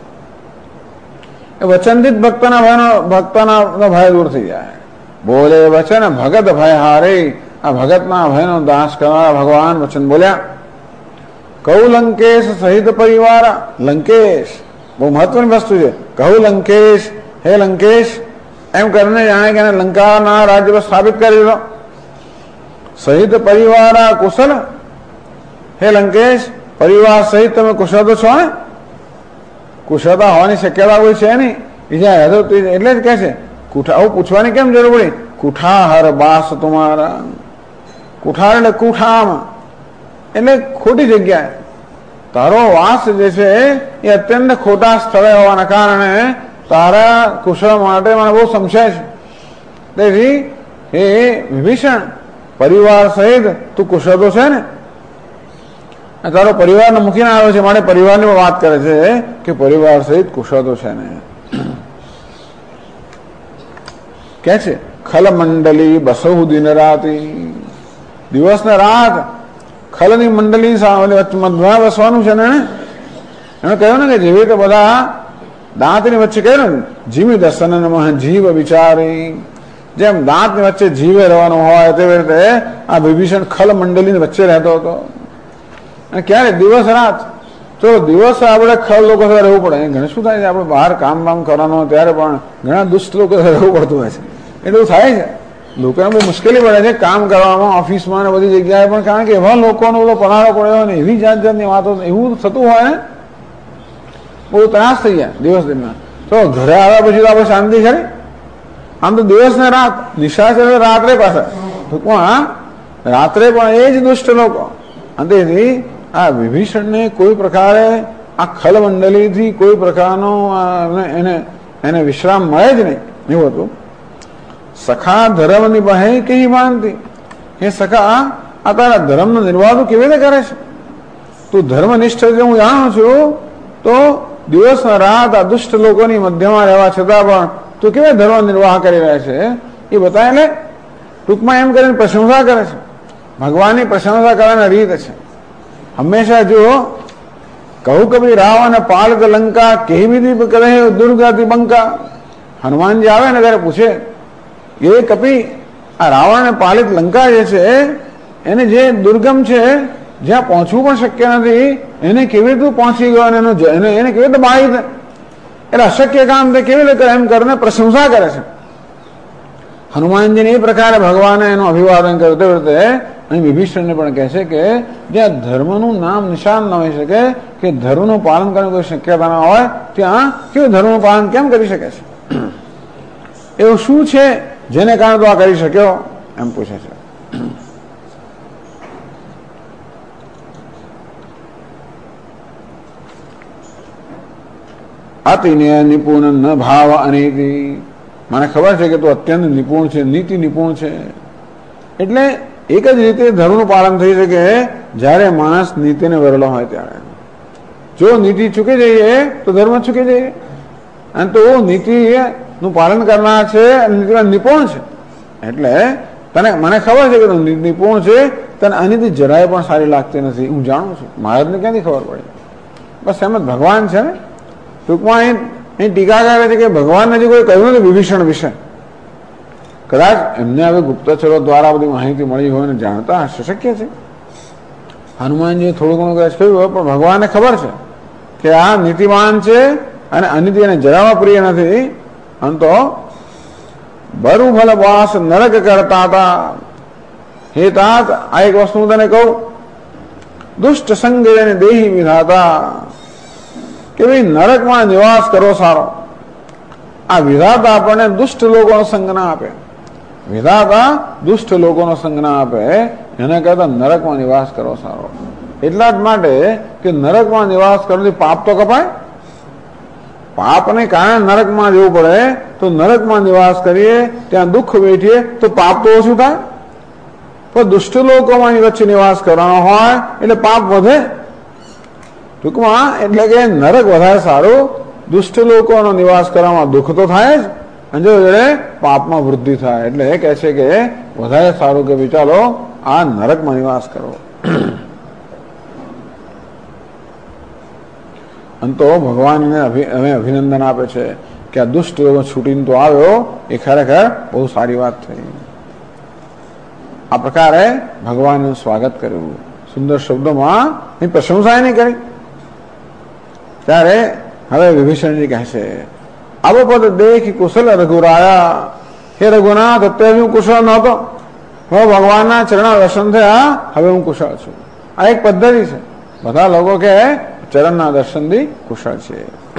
વચનથી જ ભક્તના ભય દૂર થઈ જાય. બોલે વચન ભગત ભયહારી. આ ભગતના ભયનો દાસ કરનારા ભગવાન વચન બોલ્યા. કહું લંકેશ સહિત પરિવાર. લંકેશ બહુ મહત્વની વસ્તુ છે. કહું લંકેશ, હે લંકેશ એમ કરીને જાણે કે લંકાના રાજ્ય પર સ્થાપિત કરી દીધો. સહિત પરિવાર કુશલ. હે લંકેશ પરિવાર સહિત તમે કુશળ તો છો ને? કુશળતા હોવાની શક્યતા કોઈ છે નહીં. બીજા એટલે જ કહે છે આવું પૂછવાની કેમ જરૂર પડી? કુઠાહર બાસ તુમારા. કુઠાર એટલે કુઠામાં એટલે ખોટી જગ્યાએ તારો વાસ જે છે એ અત્યંત ખોટા સ્થળે હોવાના કારણે તારા કુશળ માટે મને બહુ સંશય છે. તેથી એ વિભીષણ પરિવાર સહિત તું કુશળ તો છે ને? તારો પરિવારને મૂકીને આવ્યો છે માટે પરિવારની વાત કરે છે કે પરિવાર સહિત કુશળ તો છે ને. કે છે ખલ મંડલી બસૌ દિન રાતી. દિવસ ને રાત ખલની મંડલી મધમાં બસવાનું છે ને. એણે કહ્યું ને કે જેવી રીતે બધા દાંતની વચ્ચે કહ્યું ને જીવી દર્શન જીવ વિચારી, જેમ દાંતની વચ્ચે જીવે રહેવાનું હોય તેવી રીતે આ વિભીષણ ખલ મંડલીની વચ્ચે રહેતો હતો. અને ક્યારે? દિવસ રાત. તો દિવસ આપણે ખલ લોકો સાથે રહેવું પડે. ઘણું શું થાય છે, આપણે બહાર કામ બામ કરવાનું ત્યારે પણ ઘણા દુષ્ટ લોકો સાથે રહેવું પડતું હોય છે. એટલું થાય છે. લોકોને બહુ મુશ્કેલી પડે છે કામ કરવામાં, ઓફિસમાં ને બધી જગ્યાએ પણ. કારણ કે એવા લોકોનો બધો પનારો પડ્યો ને એવી જાત જાતની વાતો એવું થતું હોય ને બહુ ત્રાસ થઈ જાય દિવસ દરમિયાન. તો ઘરે આવ્યા પછી તો આપણે શાંતિ ખરી? આમ તો દિવસ ને રાત નિશા છે રાત્રે પાસે ટૂંકમાં રાત્રે પણ એ જ દુષ્ટ લોકો. અંતેથી આ વિભીષણને કોઈ પ્રકારે આ ખલ મંડલીથી કોઈ પ્રકારનો એને વિશ્રામ મળે જ નહીં એવું હતું. સખા ધર્મની બહે કઈ માનતી. એ સખા આ તારા ધર્મનો નિર્વાહ કેવી રીતે કરે છે? તું ધર્મનિષ્ઠ જે હું જાણું છું તો દિવસ રાત આ દુષ્ટ લોકોની મધ્યમાં રહેવા છતાં પણ તું કેવા ધર્મ નિર્વાહ કરી રહ્યા છે એ બતાવે ને. ટૂંકમાં એમ કરીને પ્રશંસા કરે છે. ભગવાનની પ્રશંસા કરવાની રીત છે. હંમેશા જો કહું કભી રાવણ પાલક લંકા કેવી રીતે કરે દુર્ગાથી બંકા. હનુમાનજી આવે ને ત્યારે પૂછે એ કપી આ રાવણ પાલિત લંકા જે છે એને જે દુર્ગમ છે જ્યાં પહોંચવું પણ શક્ય નથી એને કેવી રીતે પહોંચી ગયો અને એને કેવી રીતે બાળી દે. એટલે અશક્ય કામ તે કેવી રીતે એમ કરીને પ્રશંસા કરે છે. હનુમાનજીને એ પ્રકારે ભગવાને એનું અભિવાદન કર્યું. તે રીતે અહીં વિભીષણને પણ કહે છે કે જ્યાં ધર્મનું નામ નિશાન ન હોઈ શકે, કે ધર્મનું પાલન કરવાની કોઈ શક્યતા ના હોય, ત્યાં કેવું ધર્મનું પાલન કેમ કરી શકે છે? એવું શું છે જેને કારણે તો આ કરી શક્યો, એમ પૂછે છે. અતિને નિપુણ ન ભાવ અનીતિ. મને ખબર છે કે તું અત્યંત નિપુણ છે, નીતિ નિપુણ છે. એટલે એક જ રીતે ધર્મનું પાલન થઈ શકે જ્યારે માણસ નીતિને વરેલો હોય ત્યારે. જો નીતિ ચૂકી જઈએ તો ધર્મ ચૂકી જઈએ. અને તો નીતિનું પાલન કરનાર છે, નીતિમાં નિપુણ છે. એટલે મને ખબર છે કે તું નિપુણ છે, તને અનીતિ જરાય પણ સારી લાગતી નથી, હું જાણું છું. મહારાજને ક્યાંથી ખબર પડે? બસ એમ જ ભગવાન છે ને. ટૂંકમાં અહીં ટીકા કરે છે કે ભગવાનને જે કોઈ કહ્યું નથી વિભીષણ વિશે, કદાચ એમને હવે ગુપ્તચરો દ્વારા બધી માહિતી મળી હોય ને જાણતા હશે, શક્ય છે. હનુમાનજીએ થોડું ઘણું કદાચ કહ્યું હોય, પણ ભગવાનને ખબર છે કે આ નીતિમાન છે અને અનિતિ એને જરામાં પ્રિય નથી. આમ તો બરું ભલે વાસ નરક કરતા હતા. હે તાત, આ એક વસ્તુ હું તને કહું, દુષ્ટ સંગે દેહી વિધાતા, કે ભાઈ નરકમાં નિવાસ કરો સારો. આ વિધાતા આપણને દુષ્ટ લોકોનો સંગ ના આપે. વિધાતા દુષ્ટ લોકોનો સંગ ના આપે, એના કરતા નરકમાં નિવાસ કરો સારો. એટલા જ માટે કે નરકમાં નિવાસ કરવાથી પાપ તો કપાય. પાપને કારણે નરકમાં જવું પડે, તો નરકમાં નિવાસ કરીએ, ત્યાં દુઃખ વેઠીએ તો પાપ તો ઓછું થાય. પણ દુષ્ટ લોકોમાં વચ્ચે નિવાસ કરવાનો હોય એટલે પાપ વધે. ટૂંકમાં એટલે કે નરક વધારે સારું. દુષ્ટ લોકોનો નિવાસ કરવામાં દુઃખ તો થાય જ, અને જો પાપમાં વૃદ્ધિ થાય. એટલે એ કહે છે કે વધારે સારું કે વિચારો આ નરકમાં નિવાસ કરો. અને તો ભગવાનને અમે અભિનંદન આપે છે કે આ દુષ્ટ લોકો છૂટીને તો આવ્યો, એ ખરેખર બહુ સારી વાત થઈ. આ પ્રકારે ભગવાનનું સ્વાગત કર્યું, સુંદર શબ્દોમાં એની પ્રશંસા નહીં કરી. ત્યારે હવે વિભીષણજી કહે છે, અવપદ દેખી કુશલ રઘુરાયા. હે રઘુનાથ, અત્યારે હું કુશળ નહોતો, હવે ભગવાનના ચરણ દર્શન થયા, હવે હું કુશળ છું. આ એક પદ્ધતિ છે. બધા લોકો કે ચરણના દર્શનથી કુશળ છે.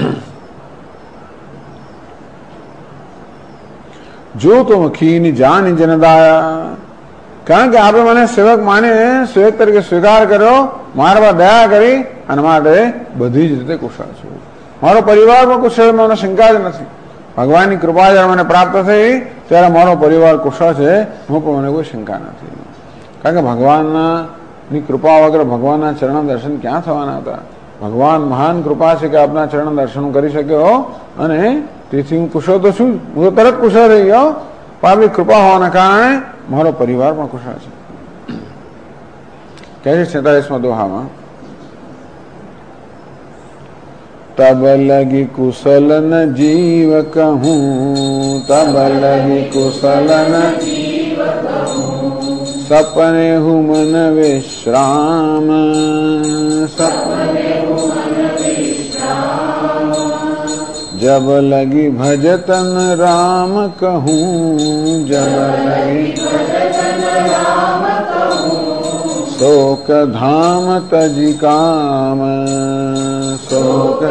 જો તો મખીની જાની જનદાયા. કારણ કે આપણે મને સેવક માને, સેવક તરીકે સ્વીકાર કર્યો, મારા પર દયા કરી, અને માટે બધી જ રીતે કુશળ છું. મારો પરિવાર પણ કુશળ, મને શંકા જ નથી. ભગવાનની કૃપા જ્યારે મને પ્રાપ્ત થઈ ત્યારે મારો પરિવાર કુશળ છે, હું પણ મને કોઈ શંકા નથી. કારણ કે ભગવાનની કૃપા વગર ભગવાનના ચરણ દર્શન ક્યાં થવાના હતા? ભગવાન મહાન કૃપા છે કે આપના ચરણ દર્શન કરી શક્યો, અને તેથી હું કુશળ તો છું, હું તો તરત કુશળ થઈ ગયો. પણ આપણી કૃપા હોવાના કારણે મારો પરિવાર પણ કુશળ છે. કહે છે 46મા દોહામાં, તબ લગી કુશલ ન જીવ કહું, તબ લગી કુશલ ન સપને હું મન વિશ્રામ. जब लगी भजतन राम कहूँ, जब लगी शोक धाम तजी काम, शोक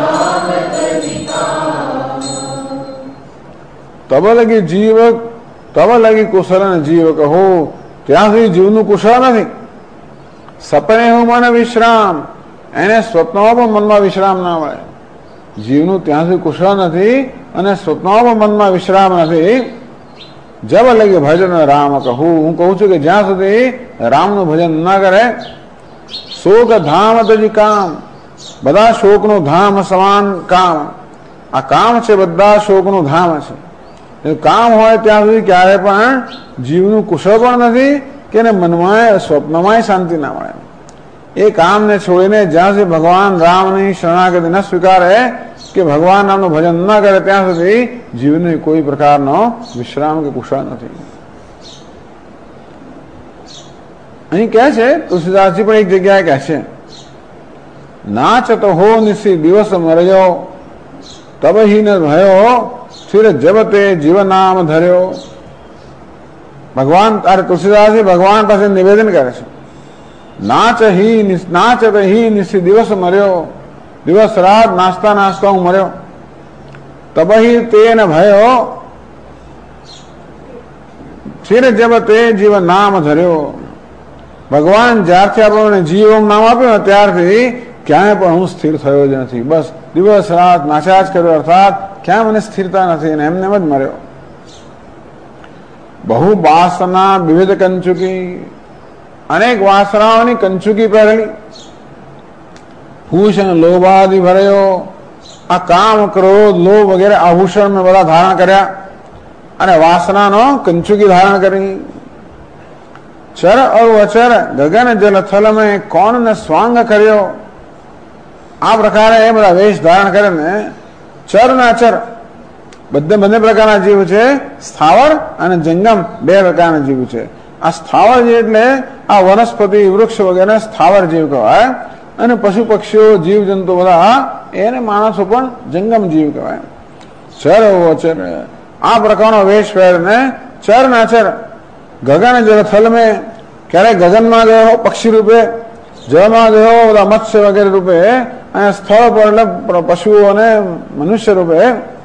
तब लगी जीव, तब लगी कुशल जीव કહો, ત્યાં સુધી જીવનું કુશળ નથી. સપને હું મન વિશ્રામ, એને સ્વપ્નમાં પણ મનમાં વિશ્રામ ના મળે. જીવનું ત્યાં સુધી કુશળ નથી, અને સ્વપ્નમાં પણ મનમાં વિશ્રામ નથી. જબ લગી ભજન રામ કહું, હું કહું છું કે જ્યાં સુધી રામનું ભજન ન કરે, શોક ધામ તજી કામ, બધા શોકનું ધામ સમાન કામ. આ કામ છે, બધા શોકનું ધામ છે. કામ હોય ત્યાં સુધી ક્યારે પણ જીવનું કુશળ પણ નથી, કે મનમાં સ્વપ્નમાં શાંતિ ના મળે. એ કામને છોડીને જ્યાં સુધી ભગવાન રામની શરણાગતિ ન સ્વીકારે, કે ભગવાન નામનું ભજન ન કરે, ત્યાં સુધી જીવને કોઈ પ્રકારનો વિશ્રામ કે કુશળ નથી. અહીં કહે છે તુલસીદાસજી પણ એક જગ્યાએ કહે છે, નાચ તો હો નિશી દિવસ મરજો, તબ હિ ન ભયો સ્થિર જબતે જીવ નામ ધર્યો. ભગવાન તારે તુલસીદાસજી ભગવાન પાસે નિવેદન કરે છે, નાચત હિ નિશી દિવસ મર્યો, દિવસ રાત નાચતા નાચતા હું મર્યો. તબહી તેન ભયો સ્થિર જબતે જીવ નામ ધર્યો. ભગવાન જ્યારથી આપણને જીવ નામ આપ્યું ત્યારથી ક્યાંય પણ હું સ્થિર થયો જ નથી. બસ દિવસ રાત નાચ્યા જ કર્યો, અર્થાત ક્યાં મને સ્થિરતા નથી અને એમને એમ જ મર્યો. બહુ વાસના વિવિધ કંચુકી, અનેક વાસનાઓની કંચુકી પહેરેલી. ભૂષણ લોભાદિ ભર્યો, આ કામ ક્રોધ લોભ વગેરે આભૂષણ મેં બધા ધારણ કર્યા અને વાસનાનો કંચુકી ધારણ કરી. ચર और અચર ગગન જલ થલ મેં કોણ ને સ્વાંગ કર્યો. આ પ્રકારે એ બધા વેશ ધારણ કરે ને ચર ને અચર બંને પ્રકારના જીવ છે. સ્થાવર અને જંગમ બે પ્રકારના જીવ છે. આ સ્થાવર જીવ એટલે આ વનસ્પતિ વૃક્ષ વગેરે સ્થાવર જીવ કહેવાય અને પશુ પક્ષીઓ જીવ જંતુ બધા એને માણસો પણ જંગમ જીવ કહેવાય. ચર અચર આ પ્રકારનો વેશ પહેરીને ચર ને અચર ગગન જળ થલ મેં, ક્યારેક ગગનમાં ગયો પક્ષી રૂપે, જળમાં ગયો બધા મત્સ્ય વગેરે રૂપે અને સ્થળ પર એટલે પશુઓ અને મનુષ્ય રૂપે.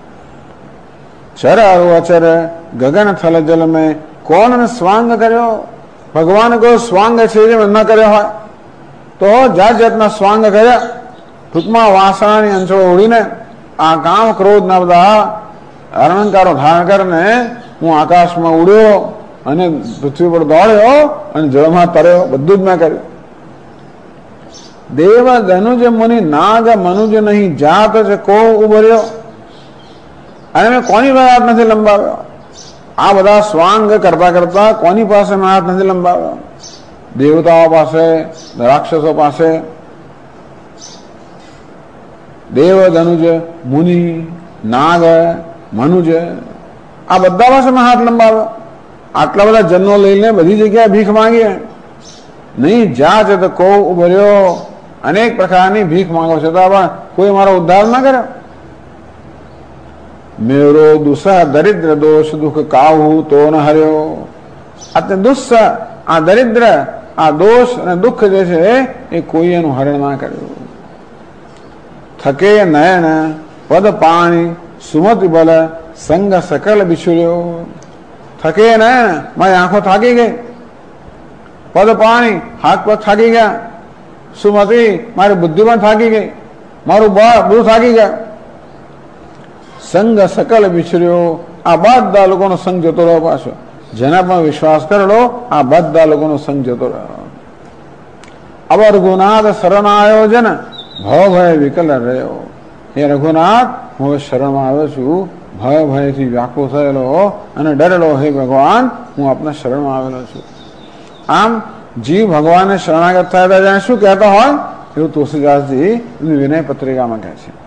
ચર અચર ગગન થલ જલ મેં કોણ સ્વાંગ કર્યો. ભગવાન કોઈ સ્વાંગ છે જે ન કર્યો હોય તો જાત જાતના સ્વાંગ કર્યા. ટૂંકમાં વાસણાની અંચળો ઉડીને આ કામ ક્રોધના બધા અલંકારો ધારણ કરીને હું આકાશમાં ઉડ્યો અને પૃથ્વી પર દોડ્યો અને જળમાં તર્યો, બધું જ મેં કર્યું. દેવ ધનુજ મુનિ નાગ મનુજ નહીં જાત છે કો ઉભર્યો. અને મેં કોની પાસે હાથ નથી લંબાવ્યો. આ બધા સ્વાંગ કરતા કરતા કોની પાસે મેં હાથ નથી લંબાવ્યો. દેવતાઓ પાસે, રાક્ષસો પાસે. દેવ ધનુજ મુનિ નાગ મનુજ આ બધા પાસે મેં હાથ લંબાવ્યો. આટલા બધા જન્મો લઈને બધી જગ્યાએ ભીખ માંગી નહીં. જ્યાં છે તો કો ઉભર્યો. અનેક પ્રકારની ભીખ માંગો છતાં પણ કોઈ મારો ઉદ્ધાર ના કર્યો. મેરો દુસા દરિદ્ર દોષ દુઃખ કાહુ તો ન હર્યો. આ દુસ્સા આ દરિદ્ર આ દોષ અને દુઃખ જે છે એ કોઈ એનું હરણ ના કર્યું. થકે નયન પદ પાણી સુમતિ બલ સંગ સકલ બિછુર્યો. થકે નયન મારી આંખો થાકી ગઈ, પદ પાણી હાથ પગ થાકી ગયા, સુમતિ મારી બુદ્ધિ પણ થાકી ગઈ, મારું બળ બધું થાકી ગયા. સંગ સકલ બિછર્યો. આ બધા લોકોનો સંગ જતો રહ્યો. પાછો જેના પણ વિશ્વાસ કરેલો આ બધા લોકોનો સંગ જતો રહ્યો. અબ રઘુનાથ શરણ આવ્યો છે ને ભય ભય વિકલ રહ્યો. હે રઘુનાથ હું હવે શરણમાં આવ્યો છું, ભય ભયથી વ્યાકુળ થયેલો અને ડરેલો. હે ભગવાન હું આપના શરણમાં આવેલો છું. આમ જીવ ભગવાનને શરણાગત થયા જાણે શું કહેતા હોય એવું તુલસીદાસજી વિનય પત્રિકામાં કહે છે.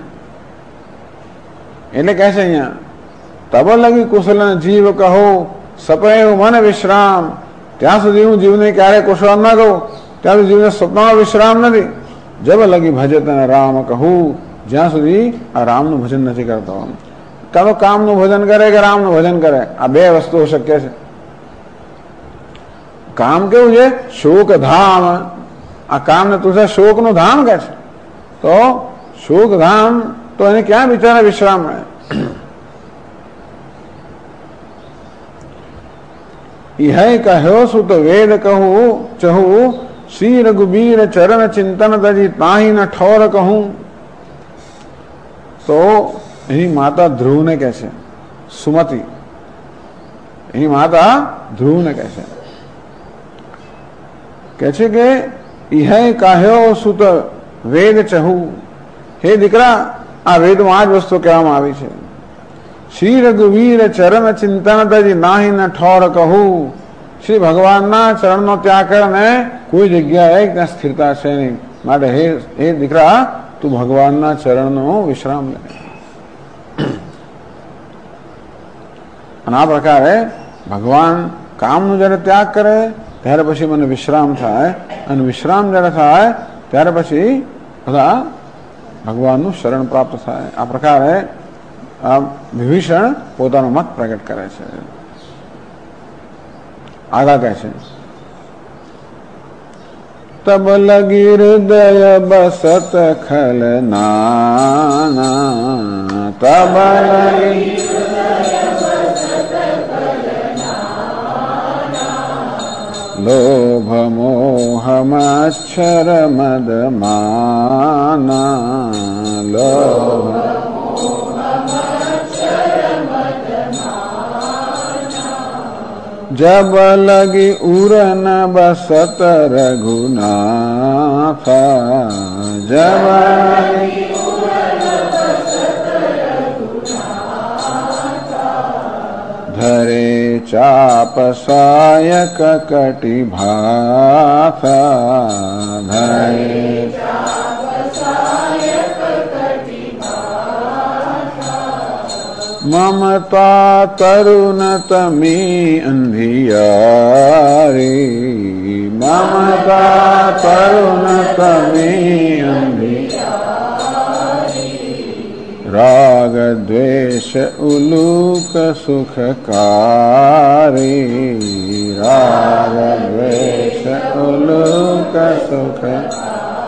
એટલે કહે છે અહીંયા તબ લગી કુશલ જીવ કહો સપૈવ મન વિશ્રામ. ત્યાં સુધી હું જીવને ક્યારે કુશળ ના કહું ત્યાં સુધી જીવને સ્વપ્નનો વિશ્રામ નથી. જબ લગી ભજત રામ કહું, જ્યાં સુધી આ રામનું ભજન નથી કરતો. કાં તો કામનું ભજન કરે કે રામનું ભજન કરે, આ બે વસ્તુઓ શક્ય છે. કામ કેવું છે? શોક ધામ. આ કામ ને તું શોક નું ધામ કે છે તો શોક ધામ તો એને ક્યાં બિચારા વિશ્રામ મળે. ઇહય કહ્યો શું તો વેદ કહું ચહું શ્રી રઘુબીર ચરણ ચિંતન તજી તાહી ન ઠોર કહું. તો એની માતા ધ્રુવને કહે છે, સુમતિ એની માતા ધ્રુવને કહે છે કે ઇહય કહ્યો સુત વેદ ચહું. હે દીકરા આ વેદમાં આ જ વસ્તુ કહેવામાં આવી છે. શ્રી રઘુવીર ચરણ ચિંતન તજી નાહી ન ઠોર કહું. શ્રી ભગવાનના ચરણનો ત્યાગ કરીને કોઈ જગ્યાએ ત્યાં સ્થિરતા છે નહીં. માટે હે દીકરા તું ભગવાનના ચરણનો વિશ્રામ લે. અને આ પ્રકારે ભગવાન કામનો જયારે ત્યાગ કરે ત્યારે પછી મને વિશ્રામ થાય અને વિશ્રામ જયારે થાય ત્યારે પછી બધા ભગવાનનું શરણ પ્રાપ્ત થાય. આ પ્રકારે આ વિભીષણ પોતાનો મત પ્રગટ કરે છે. આગળ કહે છે, તબ લગી હૃદય બસત ખલનાના, તબ લગી લોભ મોહ મચ્છર મદ માના, લોભ जब लगी उरन बसत रघुनाथा, जब लगी धरे चाप सायक कटि भाथा, धरे ममता तरुण तमी अंधियारी, ममता तरुण तमी अंधियारी, राग द्वेष उलूक सुखकारी, राग द्वेष उलूक सुखकारी,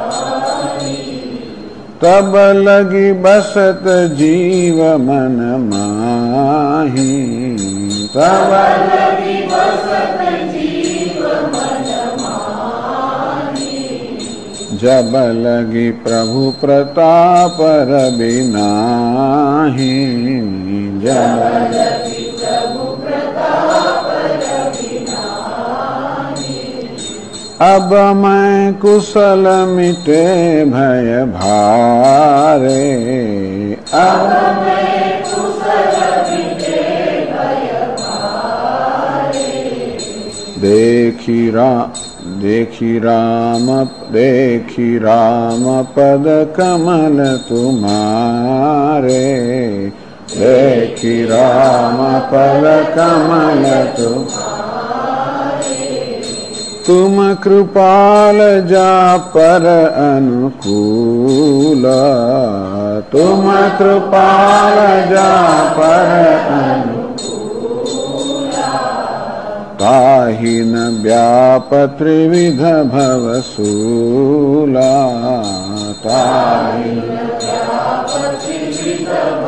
तब लगी बसत जीव मन माही, तब लगी बसत जीव मन माही, जब लगी प्रभु प्रताप रबिनाही, जब लगी प्रभु प्रताप रबिनाही, अब मैं कुशल मिटे भय भारे, अब मैं कुशल मिटे भय भारे, देखी राम पद कमल तुम्हारे, देखी राम पद कमल तुम्हारे, तुम कृपाल जा पर अनुकूल, तुम कृपाल जा पर अनुकूल, ताहि न व्याप त्रिविध भवसूला, ताहि न व्याप त्रिविध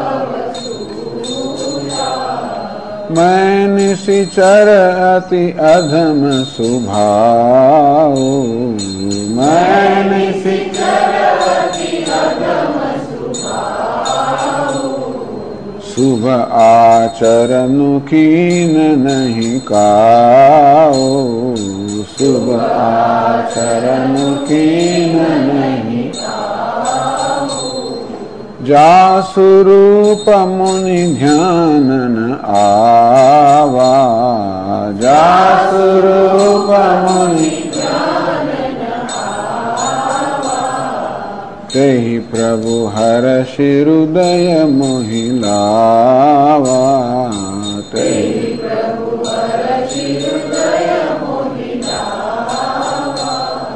भवसूला, मैं निशिचर अति अधम सुभाऊ, मैं निशिचर अति अधम सुभाऊ, शुभ आचरण कीन नहीं काऊ, शुभ आचरण कीन नहीं काऊ, जासु रूप मुनि ध्यान न आवा, जासु रूप मुनि ध्यान न आवा, तेहि प्रभु हर्षि हृदय मोहि लावा, तेहि प्रभु हर्षि हृदय मोहि लावा,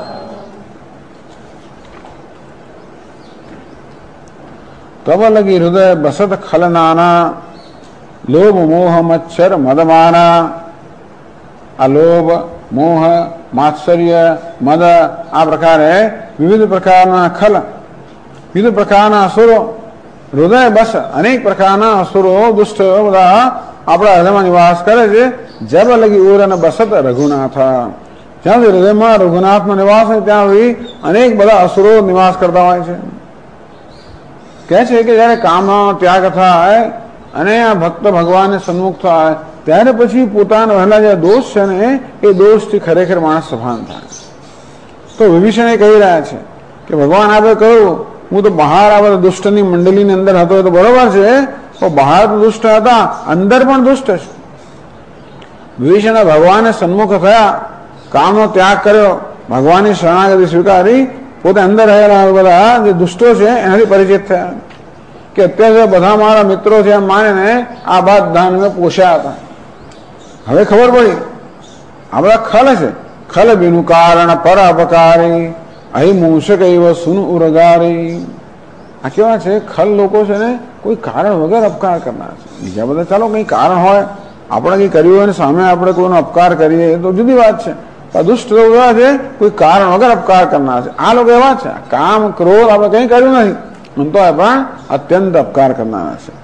तब लगी हृदय बसत खलनाना, लोभ मोह मच्छर मदमाना. આ લોભ મોહ માત્સર્ય મદ આ પ્રકારે વિવિધ પ્રકારના ખલ, વિવિધ પ્રકારના અસુરો, હૃદય બસ અનેક પ્રકારના અસુરો દુષ્ટ બધા આપણા હૃદયમાં નિવાસ કરે છે. જબ લગી ઉર અને બસત રઘુનાથા, જ્યાં સુધી હૃદયમાં રઘુનાથનો નિવાસ હોય ત્યાં સુધી અનેક બધા અસુરો નિવાસ કરતા હોય છે. કહે છે કે જયારે કામનો ત્યાગ થાય અને આ ભક્ત ભગવાનને સન્મુખ થાય ત્યારે પછી પોતાના વહેલા જે દોષ છે ને એ દોષથી ખરેખર માણસ સભાન થાય. તો વિભીષણ એ કહી રહ્યા છે કે ભગવાન આપણે કહ્યું હું તો બહાર આ બધા દુષ્ટની મંડળીની અંદર હતો તો બરોબર છે, તો બહાર તો દુષ્ટ હતા અંદર પણ દુષ્ટ છે. વિભીષણ ભગવાનને સન્મુખ થયા, કામનો ત્યાગ કર્યો, ભગવાનની શરણાગતિ સ્વીકારી, પોતે અંદર રહેલા બધા જે દુષ્ટો છે એનાથી પરિચિત થયા કે અત્યારે બધા મારા મિત્રો છે એમ માનીને આ બાદ ધાન મેં પોષ્યા હતા. હવે ખબર પડી આ બધા ખલ છે, ખલ બીનું કારણ પર અપકારી અહીં મૂષક એવ સુન ઉરગારી. આ કેવા છે ખલ લોકો છે ને કોઈ કારણ વગર અપકાર કરનાર છે. બીજા બધા ચાલો કંઈ કારણ હોય, આપણે કંઈ કર્યું હોય ને સામે આપણે કોઈનો અપકાર કરીએ તો જુદી વાત છે. દુષ્ટ લોકો એવા છે કોઈ કારણ વગર અપકાર કરનાર છે. આ લોકો એવા છે કામ ક્રોધ આપણે કંઈ કર્યું નથી તો પણ અત્યંત અપકાર કરનારા છે.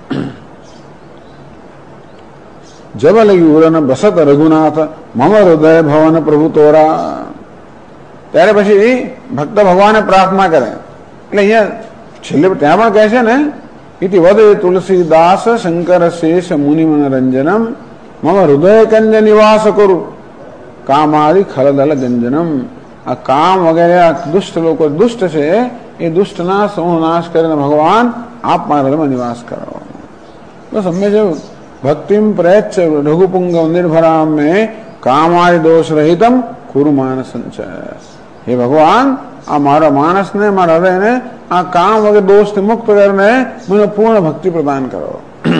જબ લગી ઉરન બસત રઘુનાથ મમ હૃદય ભવન પ્રભુ તોરા. ત્યારે પછી ભક્ત ભગવાને પ્રાર્થના કરે એટલે અહીંયા છેલ્લે ત્યાં પણ કહે છે ને ઇતિ વદે તુલસીદાસ શંકર શેષ મુનિ મનરંજનમ મમ હૃદય કંજ નિવાસ કરું કામાદિ ખલદલ ગંજનમ. આ કામ વગેરે આ દુષ્ટ લોકો દુષ્ટ છે એ દુષ્ટના સમૂહ નાશ કરીને ભગવાન આપ મારા હૃદયમાં નિવાસ કરો. બસ સમજે ભક્તિમ પ્રયચ્છ રઘુપુંગ નિર્ભરામ મેં કામાદિ દોષ રહિતમ કુરુ માનસંચ. હે ભગવાન આ મારા માણસને મારા હૃદયને આ કામ વગર દોષથી મુક્ત કરીને મને પૂર્ણ ભક્તિ પ્રદાન કરો.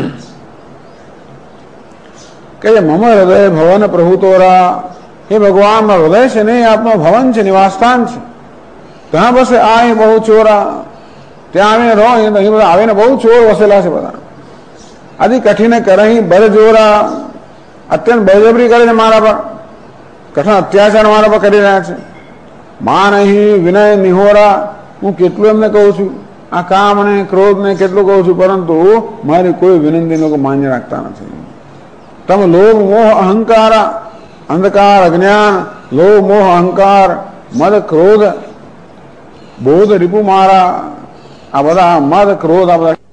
કે મમ હૃદય ભવન પ્રભુ તોરા. હે ભગવાન મારું હૃદય છે ને આપનું ભવન છે, નિવાસસ્થાન છે. ત્યાં બસ આ બહુ ચોરા, ત્યાં આવીને રહો અહીં બધા આવીને બહુ ચોર વસેલા છે બધા. આદિ કઠિન કરહી બર જોરા. અત્યંત બળજબરી કરે છે મારા પર, કઠિન અત્યાચાર મારા પર કરી રહ્યા છે. માન અહીં વિનય નિહોરા. હું કેટલું એમને કહું છું આ કામ અને ક્રોધ ને કેટલું કહું છું, પરંતુ મારી કોઈ વિનંતી લોકો માન્ય રાખતા નથી. તમે લોભ મોહ અહંકાર અંધકાર અજ્ઞાન લોભ મોહ અહંકાર મદ ક્રોધ બોધ રીપુ મારા આ બધા મદ ક્રોધ આ બધા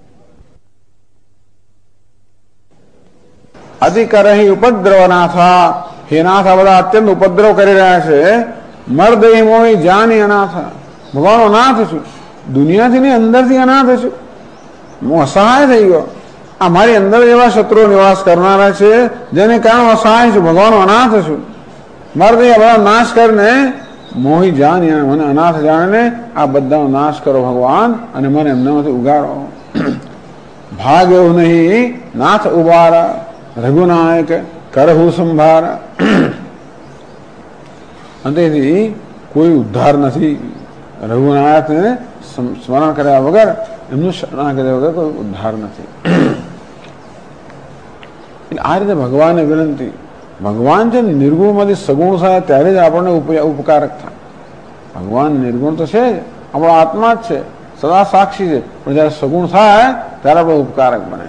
અધિકરહી ઉપદ્રવ નાથા. હે નાથ આ બધા અત્યંત ઉપદ્રવ કરી રહ્યા છે. મર્દહી મોહી જાની અનાથ. ભગવાન અનાથ છું, દુનિયાથી ની અંદરથી અનાથ છું. હું અસહાય થઈ ગયો. આ મારી અંદર એવા શત્રુઓ નિવાસ કરનારા છે જેને કારણે અસહાય છું, ભગવાન અનાથ છું. મર્દહી આ બધા નાશ કરીને મોહી જાની મને અનાથ જાણીને આ બધાનો નાશ કરો ભગવાન અને મને એમનામાંથી ઉગાડો. ભાગ એવું નહીં નાથ ઉબારા રઘુનાયક કરહુ સંભાર. અંતેથી કોઈ ઉદ્ધાર નથી. રઘુનાયકને સ્મરણ કર્યા વગર, એમનું સ્મરણ કર્યા વગર કોઈ ઉદ્ધાર નથી. આ રીતે ભગવાનને વિનંતી. ભગવાન છે નિર્ગુણમાંથી સગુણ થાય ત્યારે જ આપણને ઉપકારક થાય. ભગવાન નિર્ગુણ તો છે જ, આપણો આત્મા જ છે, સદા સાક્ષી છે, પણ જયારે સગુણ થાય ત્યારે આપણો ઉપકારક બને.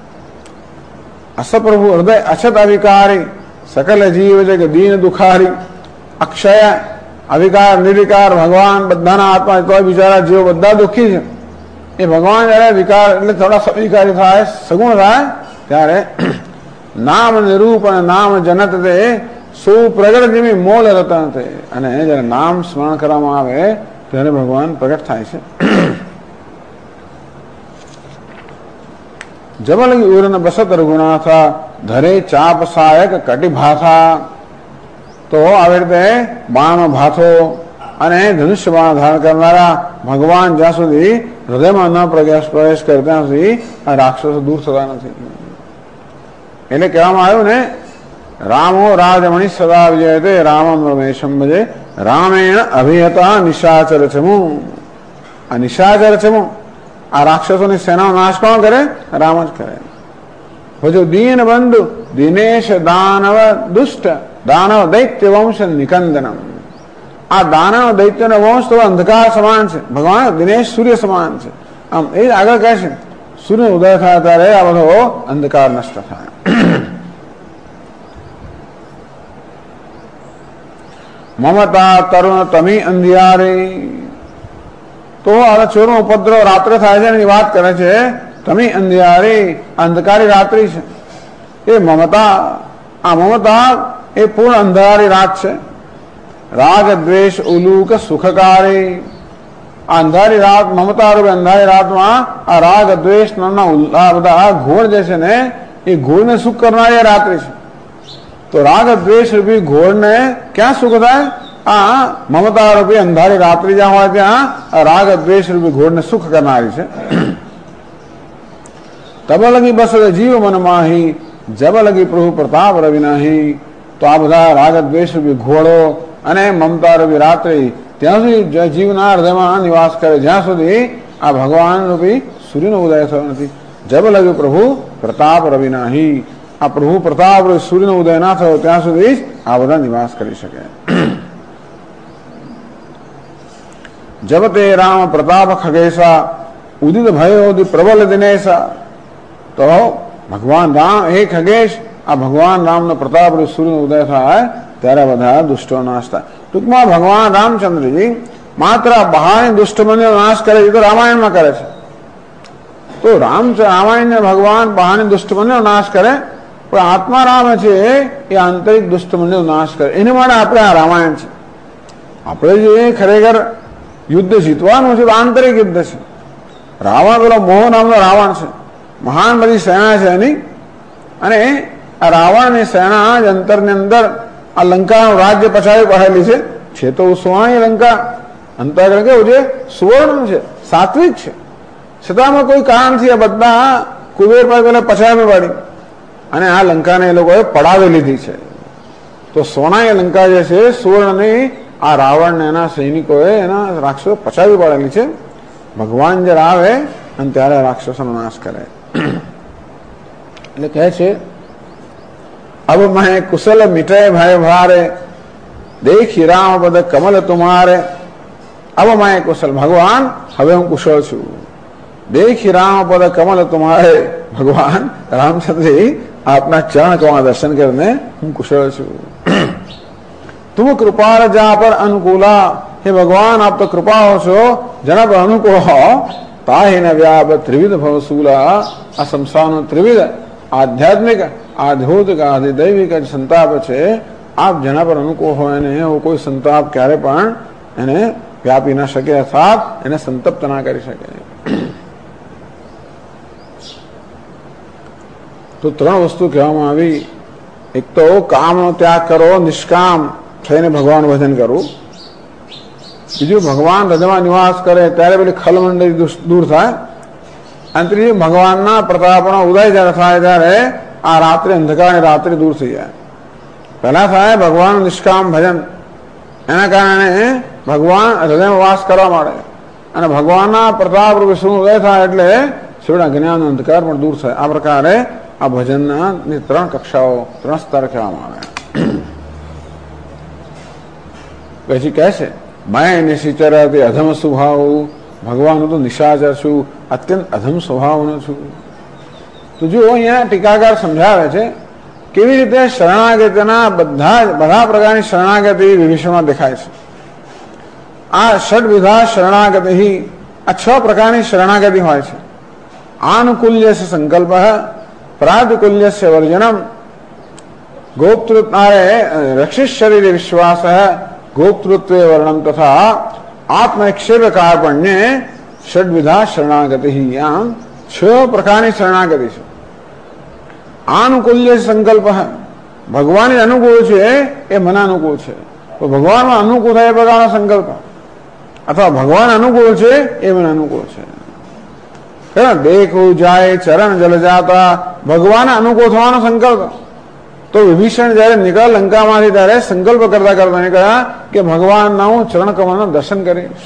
અસપ્રભુ હૃદય અછત અવિકારી સકલ જીવ જગ દીન દુખારી. અક્ષય અવિકાર નિર્વિકાર ભગવાન બધાના આત્મા તો બિચારા જીવો બધા દુઃખી છે. એ ભગવાન જયારે વિકાર એટલે થોડા સવિકારી થાય સગુણ થાય ત્યારે નામ નિરૂપ અને નામ જનત તે સુપ્રગટ જેવી મોલ રતન તે. અને જયારે નામ સ્મરણ કરવામાં આવે ત્યારે ભગવાન પ્રગટ થાય છે. જબલગી ઉરન બસત રઘુનાથા ધરે ચાપ સાયક કટી ભાથા. તો આવી રીતે બાણ ભાથો અને ધનુષ્ય બાણ ધારણ કરનારા ભગવાન જ્યાં સુધી હૃદયમાં ન પ્રવેશ કરે ત્યાં સુધી આ રાક્ષસો દૂર થતા નથી. એટલે કહેવામાં આવ્યું ને રામો રાજમણિ સદા વિજયતે રામમ રમેશમ ભજે રામેણ અભિહતા નિશાચર છમુ. આ નિશાચર છમુ આ રાક્ષસોની સેનાનો નાશ કોણ કરે? રામ જ કરે. ભજો દીન બંધુ દિનેશ દાનવ દુષ્ટ દાનવ દૈત્ય વંશ નિકંદનમ. આ દાનવ દૈત્યનો વંશ તો અંધકાર સમાન છે. ભગવાન દિનેશ સૂર્ય સમાન છે. આમ એ આગળ કહે છે સૂર્ય ઉદય થાય ત્યારે આ બધો અંધકાર નષ્ટ થાય. મમતા તરુણ તમી અંધિયારી. તો આ ચોરનો ઉપદ્રવ રાત્રે થાય છે એની વાત કરે છે. તમી અંધિયારી અંધકારી રાત્રિ છે. એ મમતા આ મમતા એ પૂર્ણ અંધારી રાત છે. રાગ દ્વેષ ઉલુક સુખકારી. આ અંધારી રાત મમતા રૂપે અંધારી રાતમાં આ રાગ દ્વેષ નામના બધા ઘોળ જે છે ને એ ઘોળને સુખ કરનારી રાત્રિ છે. તો રાગ દ્વેષ રૂપી ઘોળને ક્યાં સુખ થાય? આ મમતા રૂપી અંધારી રાત્રિ જ્યાં હોય ત્યાં રાગ દ્વેષ રૂપી ઘોળને સુખ કરનારી છે. તબ લગી બસ જીવ મન માહી જબ લગી પ્રભુ પ્રતાપ રવિ નાહી. તો આ બધા રાગ દ્વેષ રૂપી ઘોડો અને મમતા રૂપી રાત્રિ ત્યાં સુધી જીવના હૃદયમાં નિવાસ કરે જ્યાં સુધી આ ભગવાન રૂપી સૂર્યનો ઉદય થયો નથી. જબ લગ્યું પ્રભુ પ્રતાપ રવિ નાહી, આ પ્રભુ પ્રતાપ સૂર્યનો ઉદય ના થયો ત્યાં સુધી જ આ બધા નિવાસ કરી શકે. જબ તે રામ પ્રતાપ ખગેશા ઉદિત ભયો પ્રબલ દિનેશા. તો ભગવાન રામ હે ખગેશ, આ ભગવાન રામનો પ્રતાપ સૂર્યનો ઉદય થાય ત્યારે બધા દુષ્ટો નાશ થાય. ટૂંકમાં ભગવાન રામચંદ્રજી માત્ર બહારની દુષ્ટમનનો નાશ કરે એ તો રામાયણમાં કરે છે. તો રામાયણ ભગવાન બહારની દુષ્ટમનનો નાશ કરે, પણ આત્મા રામ છે એ આંતરિક દુષ્ટમનનો નાશ કરે. એના માટે આપણે આ રામાયણ છે. આપણે જે ખરેખર યુદ્ધ જીતવાનું છે આંતરિક યુદ્ધ છે. રાવણ પેલો મોહ નામનો રાવણ છે, મહાન બધી સેના છે એની, અને આ રાવણની સેના જ અંતરની અંદર આ લંકાનું રાજ્ય પછાડી પડેલી છે તો સુવર્ણ લંકા અંતર્ગત કેવું છે, સુવર્ણ છે, સાત્વિક છે, છતાંમાં કોઈ કારણથી આ બધા કુબેર પર પેલા પછાડી પાડી અને આ લંકાને એ લોકોએ પડાવી લીધી છે. તો સોનાની લંકા જે છે સુવર્ણની આ રાવણને એના સૈનિકોએ એના રાક્ષસો પછાવી પાડેલી છે. ભગવાન જયારે આવે અને ત્યારે રાક્ષસોનો નાશ કરે. એટલે કહે છે અબ મેં કુશલ મિટે ભય ભારે દેખી રામ પદ કમલ તુમારે. અબ મેં કુશલ, ભગવાન હવે હું કુશળ છું. દેખી રામ પદ કમલ તુમારે, ભગવાન રામચંદ્રજી આપના ચરણ કમળ દર્શન કરીને હું કુશળ છું. તુમ કૃપા જા પર અનુકૂલા, હે ભગવાન આપ તો કૃપા હો છો જેના પર અનુકૂળ હો. તાહી ન વ્યાપ ત્રિવિધ ભવસૂલા, આ સંસારનો ત્રિવિધ આધ્યાત્મિક આધ્યોતિક આધિદૈવિક સંતાપ છે, આપ જેના પર અનુકૂળ હોય એને એવો કોઈ સંતાપ ક્યારે પણ એને વ્યાપી ના શકે, અર્થાત એને સંતપ્ત ના કરી શકે. તો ત્રણ વસ્તુ કહેવામાં આવી. એક તો કામનો ત્યાગ કરો, નિષ્કામ થઈને ભગવાન ભજન કરવું. બીજું ભગવાન હૃદયમાં નિવાસ કરે ત્યારે પેલી ખલમંડળી દૂર થાય. અને ત્રીજું ભગવાનના પ્રતાપનો ઉદય જયારે થાય ત્યારે આ રાત્રિ અંધકારની રાત્રિ દૂર થઈ જાય. પહેલા થાય ભગવાન નિષ્કામ ભજન, એના કારણે ભગવાન હૃદયમાં વાસ કરવા માંડે અને ભગવાનના પ્રતાપ રૂપે શું ઉદય થાય એટલે શિવના જ્ઞાન અંધકાર પણ દૂર થાય. આ પ્રકારે આ ભજનના ત્રણ કક્ષાઓ, ત્રણ સ્તર કહેવામાં આવે. પછી કહે છે મેં નિશિચરતી અધમ સ્વભાવ, ભગવાન હું તો નિશાચર છું, અત્યંત અધમ સ્વભાવનો છું. તો જો અહીંયા ટીકાકાર સમજાવે છે કેવી રીતે શરણાગતિના બધા પ્રકારની શરણાગતિ વિભીષણમાં દેખાય છે. આ ષડવિધા શરણાગતિ, આ 6 પ્રકારની શરણાગતિ હોય છે. આનુકૂલ્ય સંકલ્પ, પ્રાતિકૂલ્ય વર્જનમ, ગોપ્તૃત્વે રક્ષિત શરીર વિશ્વાસ, ગોપ્તૃત્વે વર્ણમ તથા આત્મનિક્ષેપ કાર્પણ્ય ષડવિધા શરણાગતિ. આમ 6 પ્રકારની શરણાગતિ છે. આનુકૂલ્ય સંકલ્પ, ભગવાન અનુકૂળ છે એ મને અનુકૂળ છે, તો ભગવાનમાં અનુકૂળ થાય એ પ્રકારનો સંકલ્પ, અથવા ભગવાન અનુકૂળ છે એ મને અનુકૂળ છે. દેખું જાય ચરણ જલ જાતા, ભગવાન અનુકૂળ થવાનો સંકલ્પ. તો વિભીષણ જયારે નીકળ્યા લંકામાંથી ત્યારે સંકલ્પ કરતા કરતા નીકળ્યા કે ભગવાનના હું ચરણ કમળના દર્શન કરીશ.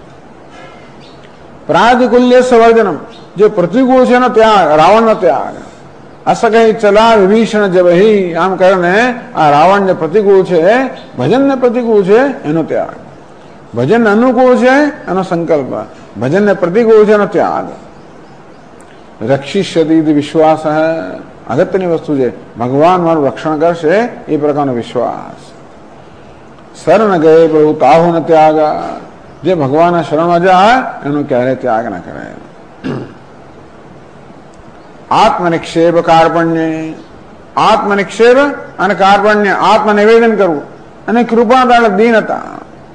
પ્રાતિકૂલ્ય સંવર્જનમ, જે પ્રતિકૂળ છે એનો ત્યાગ, રાવણનો ત્યાગ. અસકઈ ચલા વિભીષણ જબહી, આમ કરીને આ રાવણ જે પ્રતિકૂળ છે, ભજનને પ્રતિકૂળ છે એનો ત્યાગ. ભજન અનુકૂળ છે એનો સંકલ્પ, ભજનને પ્રતિકૂળ છે એનો ત્યાગ. રક્ષિષ્યતિ વિશ્વાસ, અગત્યની વસ્તુ છે ભગવાન મારું રક્ષણ કરશે એ પ્રકારનો વિશ્વાસ. શરણ ગયે પ્રભુ તાહુ ન ત્યાગ, જે ભગવાનના શરણમાં જાય એનો ક્યારે ત્યાગ ના કરે. આત્મનિક્ષેપ કાર્પણ્ય, આત્મનિક્ષેપ અને કાર્પણ્ય, આત્મનિવેદન કરવું અને કૃપા દીનતા.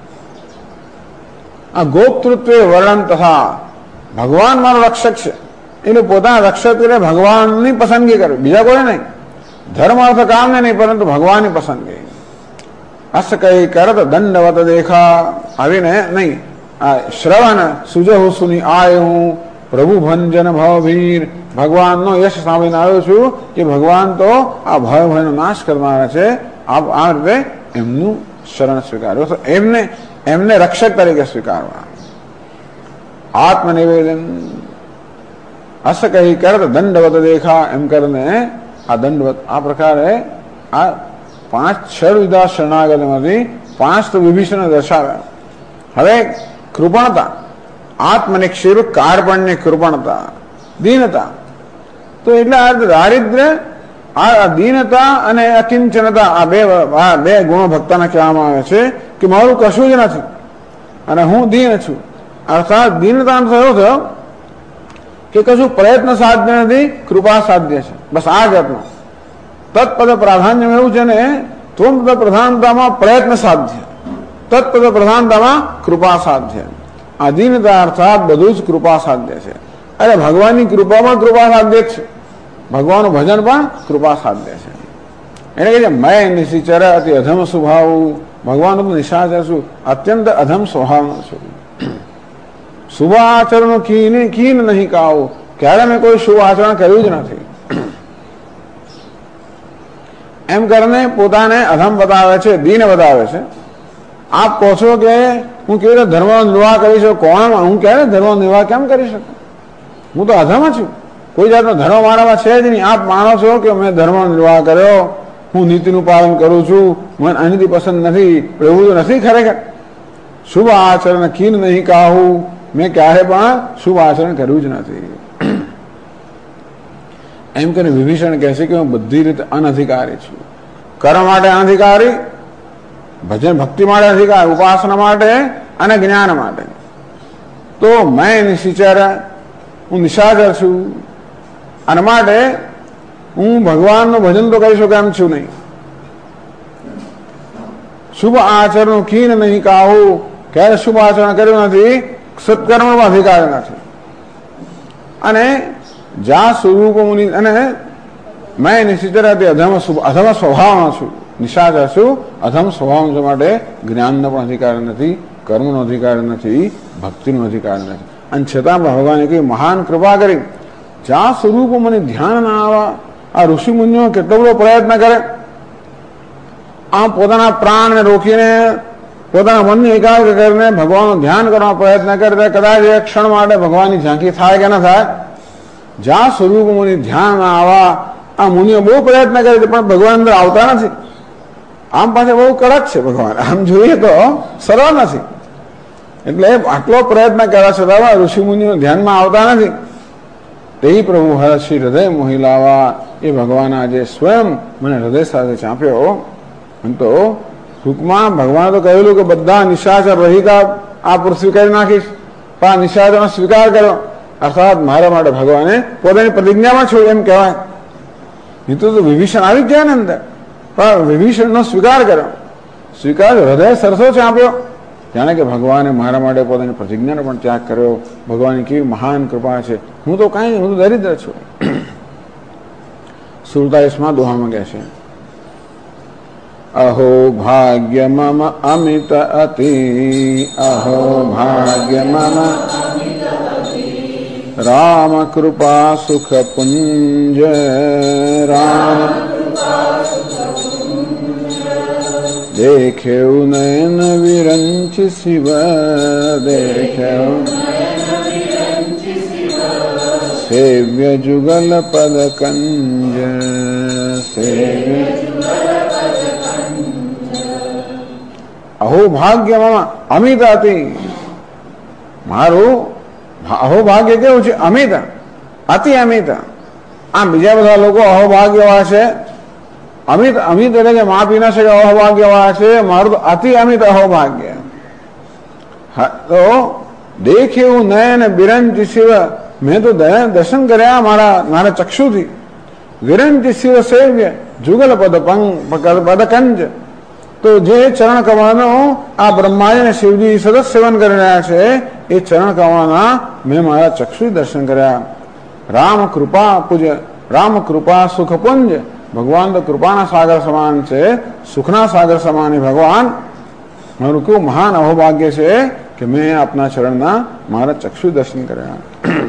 આ ગોપ્તૃત્વે વર્ણન તથા, ભગવાન મારો રક્ષક છે એટલે પોતાના રક્ષક એટલે ભગવાનની પસંદગી કરવી, બીજા કોઈ નહીં. ધર્મ અર્થ કામને નહીં, પરંતુ ભગવાનની પસંદગી. અસ કઈ કરત દંડવત દેખા, આવીને નહીં. આ શ્રવણ સુજહુ સુની આય હું, પ્રભુ ભંજન ભવભીર, ભગવાનનો યશ સાંભળીને આવ્યો છું કે ભગવાન તો આ ભય ભયનો નાશ કરનારા છે. આ રીતે એમનું શરણ સ્વીકાર્યું, એમને રક્ષક તરીકે સ્વીકારવા. આત્મનિવેદન અસ કહી કરત દંડવત દેખા એમ કરીને આ દંડવત આ પ્રકારે આ 5-6 વિધા શરણાગતમાંથી 5 તો વિભીષણ દર્શાવ્યા. હવે કૃપણતા, આત્મનિક્ષેપ, કાર્પણ્ય, કૃપણતા, દીનતા. તો એટલે આ દારિદ્ર્ય, આ દીનતા અને અકિંચનતા, આ બે ગુણો ભક્તને કહેવામાં આવે છે કે મારું કશું જ નથી અને હું દીન છું. અર્થાત દીનતા થયો થયો કે કશું પ્રયત્ન સાધ્ય નથી, કૃપા સાધ્ય છે. બસ આ જાતનો તત્પદ પ્રાધાન્ય એવું છે ને, ત્વંપદ પ્રધાનતામાં પ્રયત્ન સાધ્ય, તત્પદ પ્રધાનતામાં કૃપા સાધ્ય. આ દીનતા અર્થાત બધું જ કૃપા સાધ્ય છે. અરે ભગવાનની કૃપામાં કૃપા સાધ્ય જ છે, ભગવાનનું ભજન પણ કૃપા સાધ્ય છે. એને કહે છે મેં નિશિચર અતિ અધમ સ્વભાવ, ભગવાનનું નિશાચર છું, અત્યંત અધમ સ્વભાવનો છું. શુભ આચરણ કીન નહીં કાવું, ક્યારે મેં કોઈ શુભ આચરણ કર્યું જ નથી. એમ કરીને પોતાને અધમ બતાવે છે, દીન બતાવે છે. આપ કહો છો કે હું કેવી રીતે ધર્મનો નિર્વાહ કરી શકું, કોણ હું ક્યારે ધર્મનો નિર્વાહ કેમ કરી શકું, હું તો અધમ છું, કોઈ જાતનો ધર્મ મારામાં છે જ નહીં. આપ માનો છો કે મેં ધર્મનો નિર્વાહ કર્યો, હું નીતિનું પાલન કરું છું, મને અનિતિ પસંદ નથી, એવું તો નથી ખરેખર. શુભ આચરણ કીન નહીં કાહું, મેં ક્યારે પણ શુભ આચરણ કર્યું જ નથી. એમ કરીને વિભીષણ કહે છે કે હું બધી રીતે અનધિકારી છું. કર્મ માટે અનધિકારી, ભજન ભક્તિ માટે અધિકારી, ઉપાસના માટે અને જ્ઞાન માટે. તો મેં નિશિચર, હું નિશાચર છું, અને માટે હું ભગવાનનું ભજન તો કરી શકું એમ છું નહીં. શુભ આચરણ કીન નહીં કાહું, ક્યારે શુભ આચરણ કર્યું નથી, સત્કર્મમાં અધિકાર નથી. અને જ્યાં સ્વરૂપ મુનિ, અને મેં નિશ્ચિત અધમ સ્વભાવનો છું, નિશાચર છું, અધમ સ્વભાવ માટે જ્ઞાનનો પણ અધિકાર નથી, કર્મનો અધિકાર નથી, ભક્તિનો અધિકાર નથી. અને છતાં ભગવાને કઈ મહાન કૃપા કરી, જ્યાં સ્વરૂપ મને ધ્યાન ના આવવા. આ ઋષિ મુનિઓ કેટલો બધો પ્રયત્ન કરે, આમ પોતાના પ્રાણને રોકીને, પોતાના મનને એકાગ્ર કરીને ભગવાનનું ધ્યાન કરવાનો પ્રયત્ન કરે, કદાચ એક ક્ષણ માટે ભગવાનની ઝાંખી થાય કે ના થાય. જ્યાં સ્વરૂપ મુનિ ધ્યાન ના આવવા, આ મુનિઓ બહુ પ્રયત્ન કરે છે પણ ભગવાન અંદર આવતા નથી. આમ પાસે બહુ કડક છે ભગવાન, આમ જોઈએ તો સરળ નથી. એટલે આટલો પ્રયત્ન કર્યા છતાં ઋષિ મુનિઓ ધ્યાનમાં આવતા નથી. તે પ્રભુ હર્ષી હૃદય મોહી લાવા, એ ભગવાન આજે સ્વયં મને હૃદય સાથે ચાંપ્યો. તો ટૂંકમાં ભગવાને તો કહેલું કે બધા નિશાચર રહિતા આ પૃથ્વી કરી નાખીશ, પણ આ નિશાચરનો સ્વીકાર કર્યો. અર્થાત મારા માટે ભગવાને પોતાની પ્રતિજ્ઞામાં છોડી એમ કહેવાય. નહીં તો વિભીષણ આવી ગયા ને અંદર, પણ વિભીષણનો સ્વીકાર કર્યો. સ્વીકાર હૃદય સરસો ચાંપ્યો, જાણે કે ભગવાને મારા માટે પોતાની પ્રતિજ્ઞાનો પણ ત્યાગ કર્યો. ભગવાનની કેવી મહાન કૃપા છે. હું તો કાંઈ નહીં, હું તો દરિદ્ર છું. 47મા દોહામાં કહે છે અહો ભાગ્ય મમ અમિત અતિ, અહો ભાગ્ય મમ રામ કૃપા સુખ પુંજ, રામ દેખ્યું નયન વિરંચી શિવ, દેખ્યું સેવ્ય જુગલ પદ કંજ, સેવ્ય અહો ભાગ્ય મમ અમિત અતિ. મારું અહોભાગ્ય કેવું છે, અમિત, અતિ અમિત. આમ બીજા બધા લોકો અહોભાગ્યવાળા છે, અમિત અમિત એટલે કે માપી ન શકે અહોભાગ્યવાળા છે. મારું તો અતિ અમિત અહોભાગ્ય. તો દેખ્યું નયન બિરંજ શિવ, મેં તો દર્શન કર્યા મારા ચક્ષુથી. વિરંજ શિવ સેવ્ય જુગલ પદકંજ. તો જે ચરણ કમળનો આ બ્રહ્માજી અને શિવજી સતત સેવન કરી રહ્યા છે, એ ચરણ કમળના મેં મારા ચક્ષુ દર્શન કર્યા. રામ કૃપા પૂજ્ય, રામ કૃપા સુખ પુંજ. ભગવાન તો કૃપાના સાગર સમાન છે, સુખના સાગર સમાન ભગવાન. મારું કેવું મહાન અહોભાગ્ય છે કે મેં આપના ચરણના મારા ચક્ષુ દર્શન કર્યા.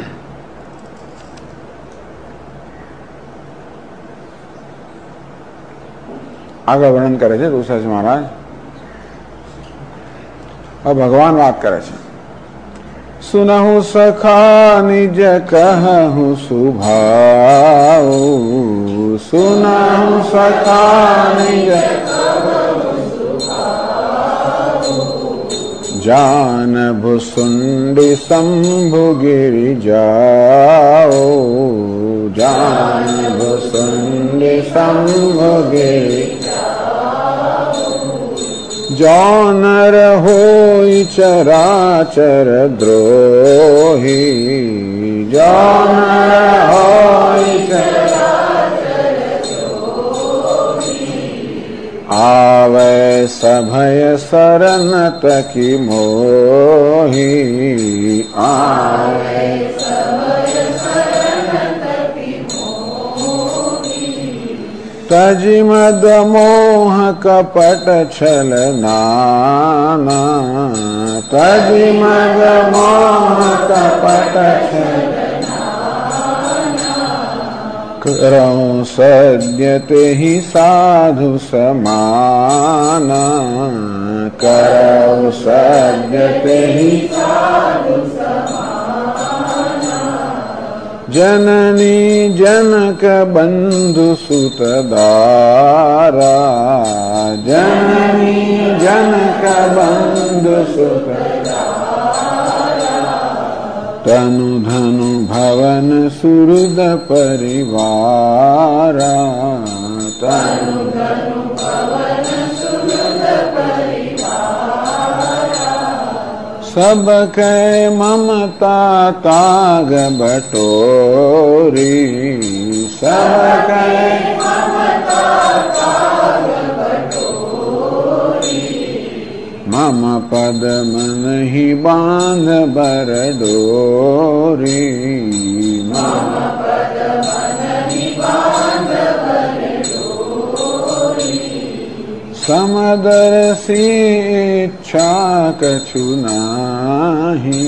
આગળ વર્ણન કરે છે તુલસીદાસ મહારાજ. હવે ભગવાન વાત કરે છે. सुनहु सखा निज कहु सुभाऊ, सुनहु सखा निज जान भुसुंडी शंभु गिरि जाओ, जान भुसुंडी शंभु गिरि जौन रहोई चराचर द्रोही, जौन रहोई चराचर द्रोही, आवे सभय शरण तकी मोही, आवे सभय शरण तकी मोही, तजि मद मोह कपट छल नाना, तजि मद मोह कपट छल नाना, करऊं सद्य तेहि साधु समाना, करऊं सद्य तेहि साधु समाना, जननी जनक बंधु सुत दारा, जननी जनक बंधु सुत दारा, तनु धनु भवन सुहृद परिवारा, तनु धनु भवन सुहृद परिवारा, सब कै ममता ताग बटोरी, सब कै ममता ताग बटोरी, मम पद मन ही बांध बर डोरी, मम पद मन ही बांध बर डोरी, समदर्शी इच्छा कछु नाही,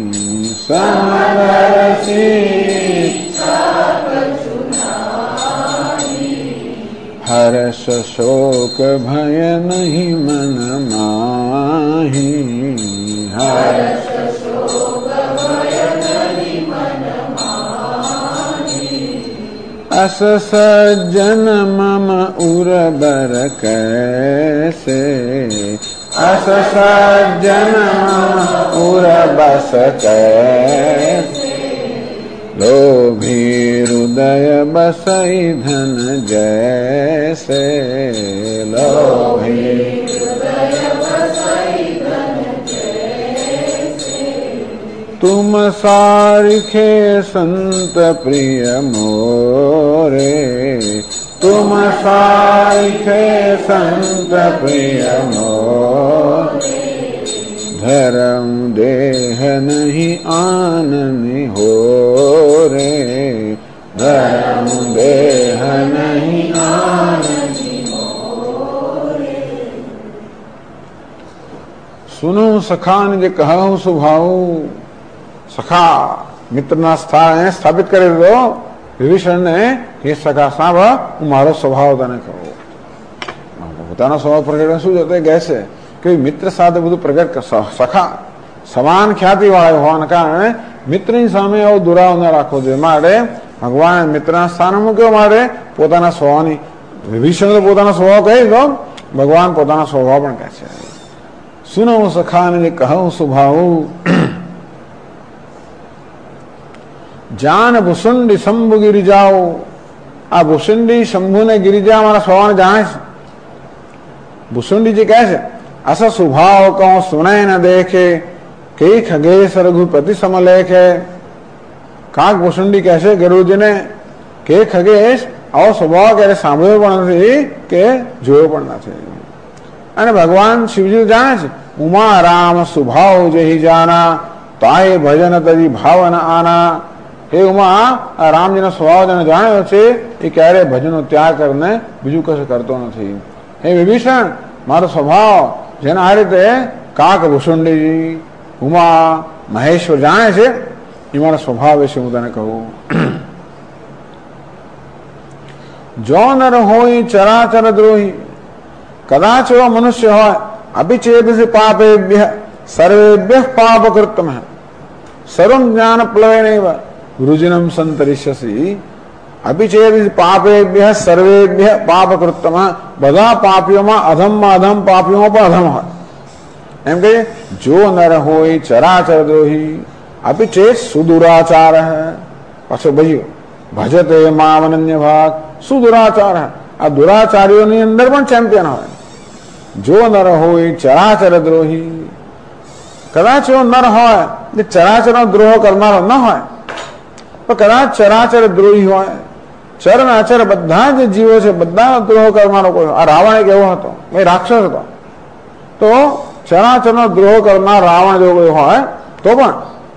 समदर्शी इच्छा कछु नाही, हर्ष शोक भय नहीं मन माही, हर्ष शोक भय नहीं मन माही, अस सज्जन मम उर्बर कैसे, अस सज्जन मम उर्बस कैसे, लोभी हृदय बसई धन जैसे, लोभी हृदय बसई धन जैसे, तुम सारिखे संत प्रिय मोरे, तुम सारिखे संत प्रिय मोरे, धर्म देह नहीं आननि हो रे, धर्म देह नहीं आननि हो रे, सुनो सखा निज कहु सुभाऊ, सखा मित्रना સ્થાપિત કરી દીધો વિભીષણને કે સખા સાંભ હું મારો સ્વભાવ તને કહું. પોતાનો સ્વભાવ પ્રગટ શું જતો કહે છે કે મિત્ર સાથે બધું પ્રગટ કરશો. સખા સમાન ખ્યાતિ વાળા હોવાના કારણે મિત્રની સામે આવો દુરાવ ન રાખવો જોઈએ. માટે ભગવાન મિત્રના સ્થાને મૂક્યો, માટે પોતાના સ્વભાવની વિભીષણ તો પોતાનો સ્વભાવ કહી દો, ભગવાન પોતાનો સ્વભાવ પણ કહે છે. સુનો સખા ને કહું સ્વભાવ, જાન ભુસુંડી શંભુ ગિરિજાઓ. આ ભુસુંડી શંભુ ને ગિરિજા મારા સ્વભાવને જાણે છે. ભુસુંડીજી કહે છે અસ સ્વભાવ કહો સુનય ન દેખે, કઈ ખગેશ રઘુપતિ સમલેખે. કાક ભુસુંડી કહે છે ગરુડજીને કે ખગેશ આવો સ્વભાવ ક્યારે સાંભળ્યો પણ નથી કે જોયો પણ નથી. અને ભગવાન શિવજી જાણે છે ઉમા રામ સ્વભાવ જેહી જાના, તાય ભજન તજી ભાવન આના. હે ઉમા, આ રામજીનો સ્વભાવ જેને જાણ્યો છે એ ક્યારેય ભજનનો ત્યાગ કરીને બીજું કશું કરતો નથી. હે વિભીષણ, મારો સ્વભાવ જેને આ રીતે કાક ભુસુંડીજી ઉમા મહેશ્વર જાણે છે એ મારા સ્વભાવ વિશે હું તને કહું. જો નર હોય ચરાચર દ્રોહી, કદાચ એવો મનુષ્ય હોય અભિચેદ પાપેભ્ય સર્વેભ્ય પાપ કૃતમ, સર્વં જ્ઞાન પ્લવેનૈવ વૃજનમ સંતરિષ્યસી અપી ચેદ પાપેભ્ય સર્વેભ્ય પાપકૃતમ, બધા પાપીઓમાં અધમમાં અધમ પાપીઓમાં પણ અધમ હોય. એમ કે જો નર હોય ચરાચર દ્રોહી અપી ચેત સુદુરાચાર, પાછો બીજો ભજતે મામ અનન્ય ભાગ સુદુરાચાર, આ દુરાચારીઓની અંદર પણ ચેમ્પિયન હોય. જો નર હોય ચરાચર દ્રોહી, કદાચ એવો નર હોય જે ચરાચરનો દ્રોહ કરનારો ન હોય, પણ કદાચ ચરાચર દ્રોહી હોય, ચર ને અચર બધા જે જીવો છે બધાનો દ્રોહ કરનારો કોઈ. આ રાવણ એક એવો હતો, એ રાક્ષસ હતો, તો ચરાચરનો દ્રોહ કરનાર રાવણ જેવો કોઈ હોય તો પણ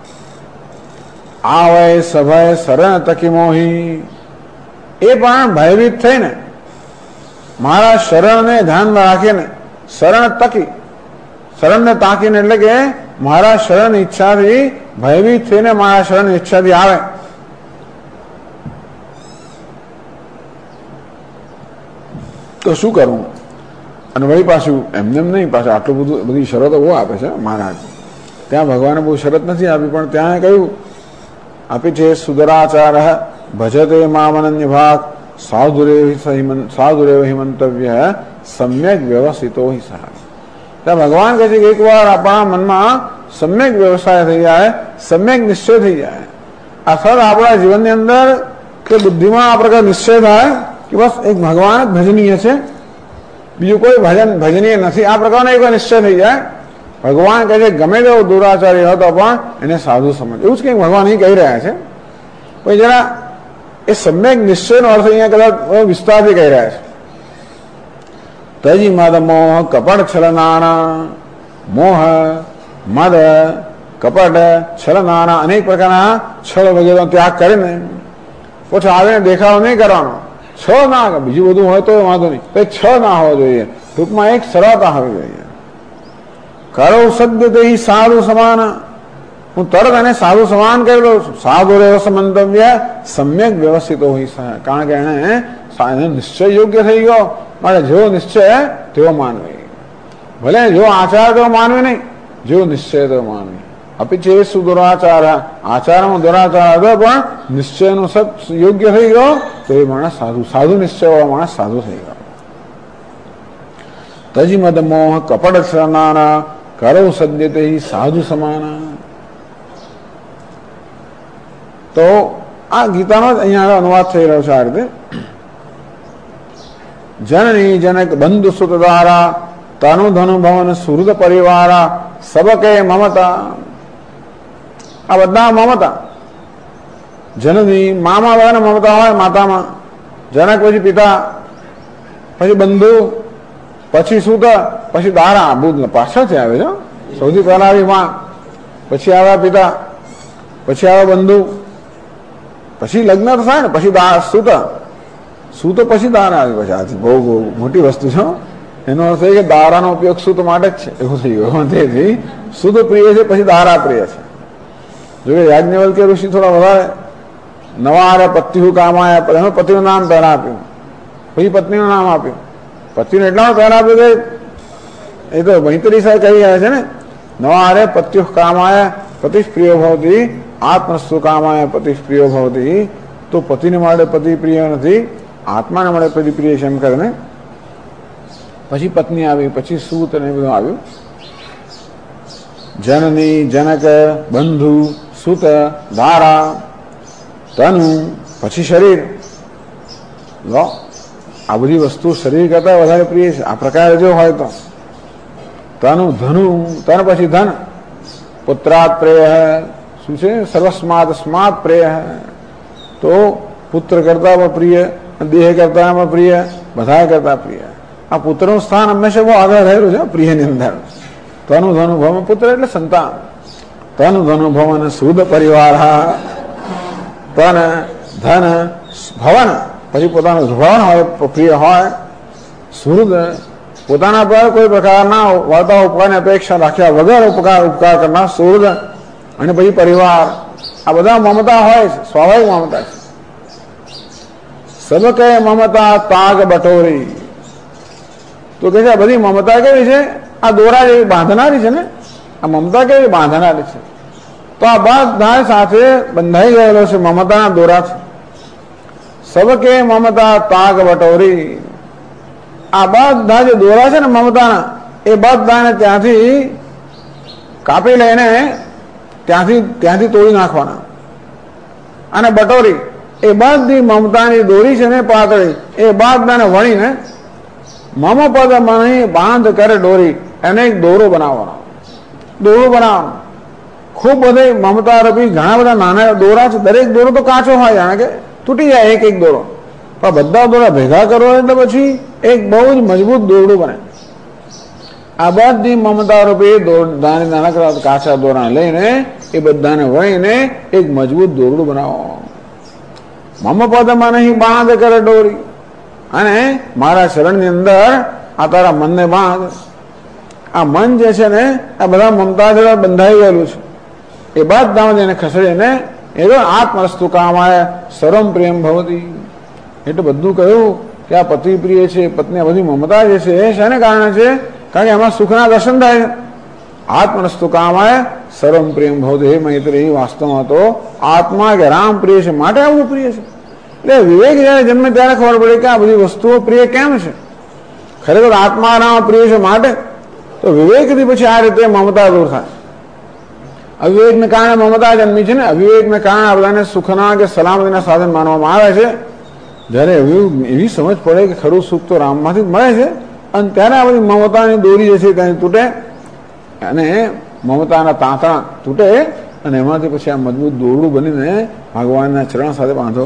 આવય સભય શરણ તકી મોહી, એ પણ ભયભીત થઈને મારા શરણને ધ્યાનમાં રાખીને, શરણ તકી, શરણને તાકીને એટલે કે મારા શરણ ઈચ્છાથી ભયભીત થઈને મારા શરણ ઈચ્છાથી આવે. તો શું કરવું? અને વળી પાછું એમને એમ નહીં, પાછું આટલું બધું બધી શરતો બહુ આપે છે મહારાજ. ત્યાં ભગવાને બહુ શરત નથી આપી, પણ ત્યાં કહ્યું આપી છે સુદરાચાર ભજતે મામ અનન્ય ભાગ સાધુરેવ હિ મંતવ્ય સમ્યક વ્યવસ્થિતો હિ સહ. ત્યાં ભગવાન કહે છે કે એકવાર આપણા મનમાં સમ્યક વ્યવસાય થઈ જાય, સમ્યક નિશ્ચય થઈ જાય, અર્થાત આપણા જીવનની અંદર કે બુદ્ધિમાં આ પ્રકાર નિશ્ચય થાય કે બસ એક ભગવાન જ ભજનીય છે, બીજું કોઈ ભજનીય નથી, આ પ્રકારનો એક નિશ્ચય થઈ જાય. ભગવાન કહે છે ગમે તેવો દુરાચારી હતો પણ એને સાધુ સમજ, એવું જ કંઈક ભગવાન અહીં કહી રહ્યા છે. પછી જરા એ સમ્યક નિશ્ચયનો અર્થ અહીંયા કદાચ વિસ્તારથી કહી રહ્યા છે. તજી મદ મોહ કપટ છલનાના, મોહ મદ કપટ છલનાના અનેક પ્રકારના છળ વગેરેનો ત્યાગ કરીને પછી આવીને દેખાડો નહીં કરવાનો. છ ના, બીજું બધું હોય તો વાંધો નહીં, તો છ ના હોવો જોઈએ. ટૂંકમાં એક સરળતા હોવી જોઈએ. કરો સદ્ય તે સાધુ સમાન, હું તરત એને સાધુ સમાન કરી દઉં છું. સાધુ રેવ મંતવ્ય સમ્યક વ્યવસ્થિત હોય, કારણ કે એને નિશ્ચય યોગ્ય થઈ ગયો, માટે જેવો નિશ્ચય તેવો માનવી, ભલે જો આચાર તેવો માનવી નહીં, જેવો નિશ્ચય તેવો માનવી. અપી છે સુદુરાચાર, આચારમાં દુરાચાર હતો પણ નિશ્ચયનો સત યોગ્ય થઈ ગયો તો એ માણસ સાધુ, સાધુ નિશ્ચય વાળો માણસ સાધુ થઈ ગયો. તજી મદ મોહ કપટ છલનાના કરો સદ્યતે સાધુ સમાના. તો આ ગીતાનો જ અહીંયા અનુવાદ થઈ રહ્યો છે આ રીતે. જનની જનક બંધુ સુત દ્વારા તનુ ધનુ ભવન સુહૃદ પરિવારા સબકે મમતા. આ બધા મમતા, જનની મામા બધાને મમતા હોય, માતામાં જનક, પછી પિતા, પછી બંધુ, પછી સુત, પછી દારા. બુદ્ધ પાછળથી આવે છે. સૌથી પહેલા આવી માં, પછી આવ્યા પિતા, પછી આવ્યા બંધુ, પછી લગ્ન તો થાય ને, પછી સુત, સુત પછી દારા આવી. પછી આજે બહુ મોટી વસ્તુ છે. એનો અર્થ એ કે દારાનો ઉપયોગ સુત માટે જ છે, એવું થઈ ગયું. તેથી સુત પ્રિય છે, પછી દારા પ્રિય છે. જોકે યાજ્ઞવલ્ક્ય ઋષિ થોડા વધારે નવા પત્યુ કામાયા, એનું પતિનું નામ પહેલા આપ્યું, પછી પત્નીનું નામ આપ્યું. પતિને એટલા પહેલા આપ્યું કે એ તો મૈત્રી સાહેબ કહી રહ્યા છે ને, નવા પત્યુ કામાય પતિ પ્રિય ભવતી આત્મસ્તુ કામાય પતિ પ્રિય ભવતી. તો પતિને માટે પતિ પ્રિય નથી, આત્માને મળે પતિ પ્રિય છે એમ કરીને પછી પત્ની આવી, પછી સૂત ને બધું આવ્યું. જનની જનક બંધુ સુત દારા તનુ, પછી શરીર. લો, આ બધી વસ્તુ શરીર કરતા વધારે પ્રિય છે આ પ્રકારે જો હોય તો. તનુ ધનુ, તન પછી ધન, પુત્રાત પ્રેય, શું છે સર્વસ્માત સ્માત પ્રેય. તો પુત્ર કરતા પણ પ્રિય, દેહ કરતા પણ પ્રિય, બધા કરતા પ્રિય. આ પુત્રનું સ્થાન હંમેશા બહુ આગળ રહેલું છે પ્રિયની અંદર. તનુ ધનુ ભવન, પુત્ર એટલે સંતાન. તનુ ધનુ ભવન સુદ પરિવાર, તન ધન ભવન, પછી પોતાનું ભવન હોય પ્રિય હોય. સુહૃદ, પોતાના પર કોઈ પ્રકારના વાર્તા ઉપકારની અપેક્ષા રાખ્યા વગર ઉપકાર કરનાર સુહૃદ. અને પછી પરિવાર, આ બધા મમતા હોય છે, સ્વાભાવિક મમતા છે. સબકે મમતા તાગ બટોરી. તો કે છે આ બધી મમતા કેવી છે? આ દોરા જેવી બાંધનારી છે ને, આ મમતા કેવી બાંધનારી છે. તો આ બધા સાથે બંધાઈ ગયેલો છે મમતાના દોરાથી. સબકે મમતા તાગ બટોરી, આ બધા જે દોરા છે ને મમતાના, એ બધાને ત્યાંથી કાપી લઈને ત્યાંથી તોડી નાખવાના. અને બટોરી, એ બધી મમતાની દોરી છે ને પાતળી, એ બધાને વણીને મમ પદ મણી બાંધ કરે ડોરી, એને એક દોરો બનાવવાનો. દોરો બનાવવાનો. ખૂબ બધી મમતા રૂપી ઘણા બધા નાના દોરા છે. દરેક દોરો તો કાચો હોય, જાણે કે તૂટી જાય એક એક દોરો, પણ બધા દોરા ભેગા કરો એટલે પછી એક બહુ જ મજબૂત દોરડું બને. આ બધી મમતા રૂપી નાનકડા કાચા દોરા લઈને એ બધાને વળીને એક મજબૂત દોરડું બનાવો. મમ પદમાં નહીં બાંધ કરે ડોરી, અને મારા શરણની અંદર આ તારા મનને બાંધ. આ મન જે છે ને આ બધા મમતા જોડે બંધાઈ ગયેલું છે. એ બધામાં એને ખસેડીને એ આત્મસ્તુ કામાય સર્વમ પ્રેમ ભવતી. એટલે બધું કહ્યું કે આ પતિ પ્રિય છે, પત્ની બધી મમતા જે છે એ શાને કારણે છે? કારણ કે એમાં સુખના દર્શન થાય છે. આત્મસ્તુ કામાય સર્વમ પ્રેમ ભવતી. હે મૈત્રી, વાસ્તવમાં તો આત્મા કે રામ પ્રિય છે, માટે આ બધું પ્રિય છે. એટલે વિવેક જયારે જન્મે ત્યારે ખબર પડે કે આ બધી વસ્તુઓ પ્રિય કેમ છે. ખરેખર આત્મા રામ પ્રિય છે માટે. તો વિવેકથી પછી આ રીતે મમતા દૂર થાય. અવિવેકને કારણે મમતા જન્મી છે ને. અવિવેકને કારણે આ બધાને સુખના કે સલામતીના સાધન માનવામાં આવે છે. જ્યારે એવી સમજ પડે કે ખરું સુખ તો રામમાંથી જ મળે છે, અને ત્યારે આ બધી મમતાની દોરી જે છે ત્યાંથી તૂટે, અને મમતાના તાંતણા તૂટે, અને એમાંથી પછી આ મજબૂત દોરડું બનીને ભગવાનના ચરણ સાથે બાંધો.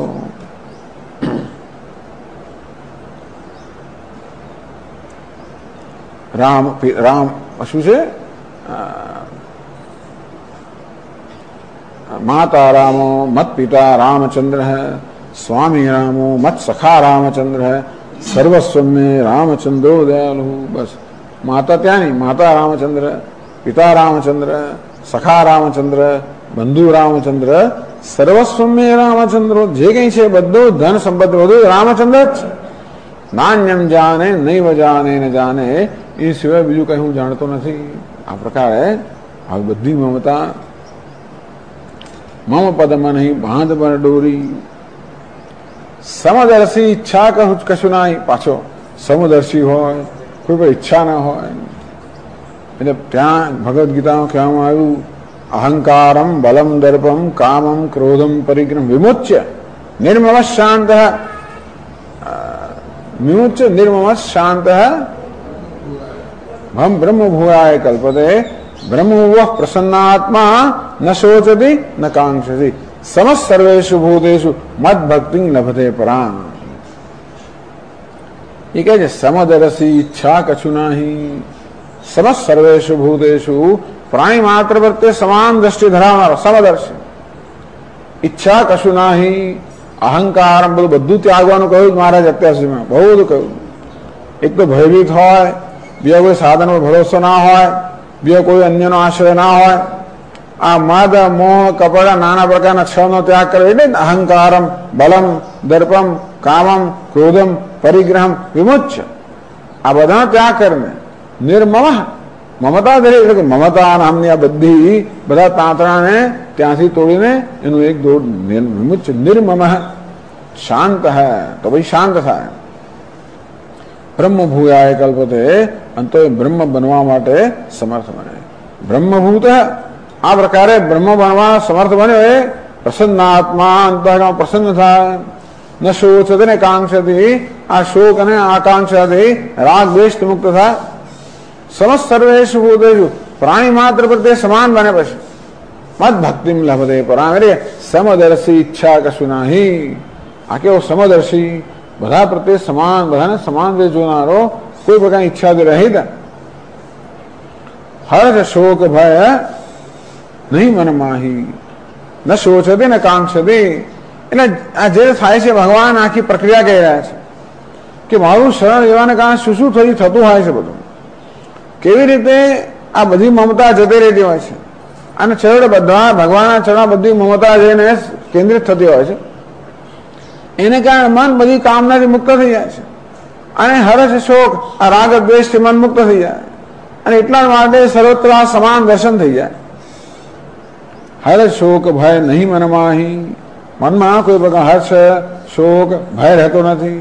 રામ શું છે? माता रामो मत पिता रामचंद्र है, स्वामी रामो मत सखा रामचंद्र है, सर्वस्व में रामचंद्रो दयालु. बस माता त्या नहीं, माता रामचंद्र, पिता रामचंद्र, सखा रामचंद्र, बंधु रामचंद्र, सर्वस्व में रामचंद्रो. जे कई है बधु धन संपत्ति बधु रामचंद्र ज. नान्यम जाने नैव जाने न जाने, એ સિવાય બીજું કઈ હું જાણતો નથી. આ પ્રકારે આવી બધી મમતા મમ પદમાં નહીં બાંધ પર ડોરી. સમદર્શી ઈચ્છા કશું ના. પાછો સમદર્શી હોય, કોઈ પણ ઈચ્છા ના હોય. એટલે ત્યાં ભગવદ્ ગીતામાં કહેવામાં આવ્યું, અહંકારમ બલમ દર્પમ કામમ ક્રોધમ પરિગ્રહ વિમુચ્ય નિર્મમ શાંત. વિમુચ્ય નિર્મમ શાંત हम ब्रह्म भूयाय कल्पते. ब्रह्मभुव प्रसन्नात्मा न शोचति न कांक्षति, समस्त सर्वेषु भूतेषु मद भक्ति लभते परां. ये कहे समदर्शी इच्छा कछु नाही. समस्त सर्वेषु भूतेषु प्राणी मात्र प्रत्ये समान दृष्टि धरावनारो समदर्शी. ઈચ્છા કશું નહીં. અહંકાર બધું ત્યાગવાનું કહ્યું મહારાજ અત્યાર સુધીમાં બહુ બધું કહ્યું. એક તો ભયભીત હોય, બીજા કોઈ સાધન પર ભરોસો ના હોય, બીજો કોઈ અન્યનો આશ્રય ના હોય. આ મદ મોહ કપડ નાના પ્રકારના છનો ત્યાગ કરે એટલે અહંકારમ બલમ દર્પમ કામમ ક્રોધમ પરિગ્રહમ વિમુચ્ય. આ બધા ત્યાગ કરીને નિર્મમ મમતા ધરી, એટલે કે મમતા નામની આ બધી બધા તાંતણાને ત્યાંથી તોડીને એનું એક દોડ વિમુચ્ય નિર્મમ શાંત હૈ. તો ભાઈ શાંત થાય. બ્રહ્મ ભૂયાય કલ્પતે, અને તો એ બ્રહ્મ બનવા માટે સમર્થ બને. બ્રહ્મભૂત આ પ્રકારે બ્રહ્મ બનવા સમર્થ બન્યો એ પ્રસન્નાત્મા, અંતઃકરણ પ્રસન્ન થાય. ન શોચતે ને કાંક્ષતી, આ શોક અને આકાંક્ષાથી રાગ દ્વેષ મુક્ત થાય. સમસ્ત સર્વેષુ ભૂતેષુ પ્રાણી માત્ર પ્રત્યે સમાન બને. પછી મત ભક્તિ લભતે પરામ, એટલે સમદર્શી ઈચ્છા કશું નહીં. આ કેવો સમદર્શી, બધા પ્રત્યે સમાન, બધાને સમાન રીતે જોનારો, કોઈ પ્રકારની ઈચ્છાથી રહિત. હર્ષ શોક ભય નહીં મન માહી, ન શોચતી ને કાંક્ષતી. એટલે આ જે થાય છે ભગવાન આખી પ્રક્રિયા કહી રહ્યા છે કે મારું શરણ લેવાને કારણે શું શું થતું હોય છે, બધું કેવી રીતે આ બધી મમતા જતી રહેતી હોય છે. અને છેવટે બધા ભગવાનના ચરણમાં બધી મમતા જઈને કેન્દ્રિત થતી હોય છે. એને કારણે મન બધી કામનાથી મુક્ત થઈ જાય છે. અને હર્ષ શોક આ રાગ દ્વેષથી મન મુક્ત થઈ જાય. અને એટલા માટે સર્વત્ર સમાન દર્શન થઈ જાય. હર્ષ શોક ભય નહીં મનમાહી, મનમાં કોઈ પ્રકાર હર્ષ શોક ભય રહેતો નથી.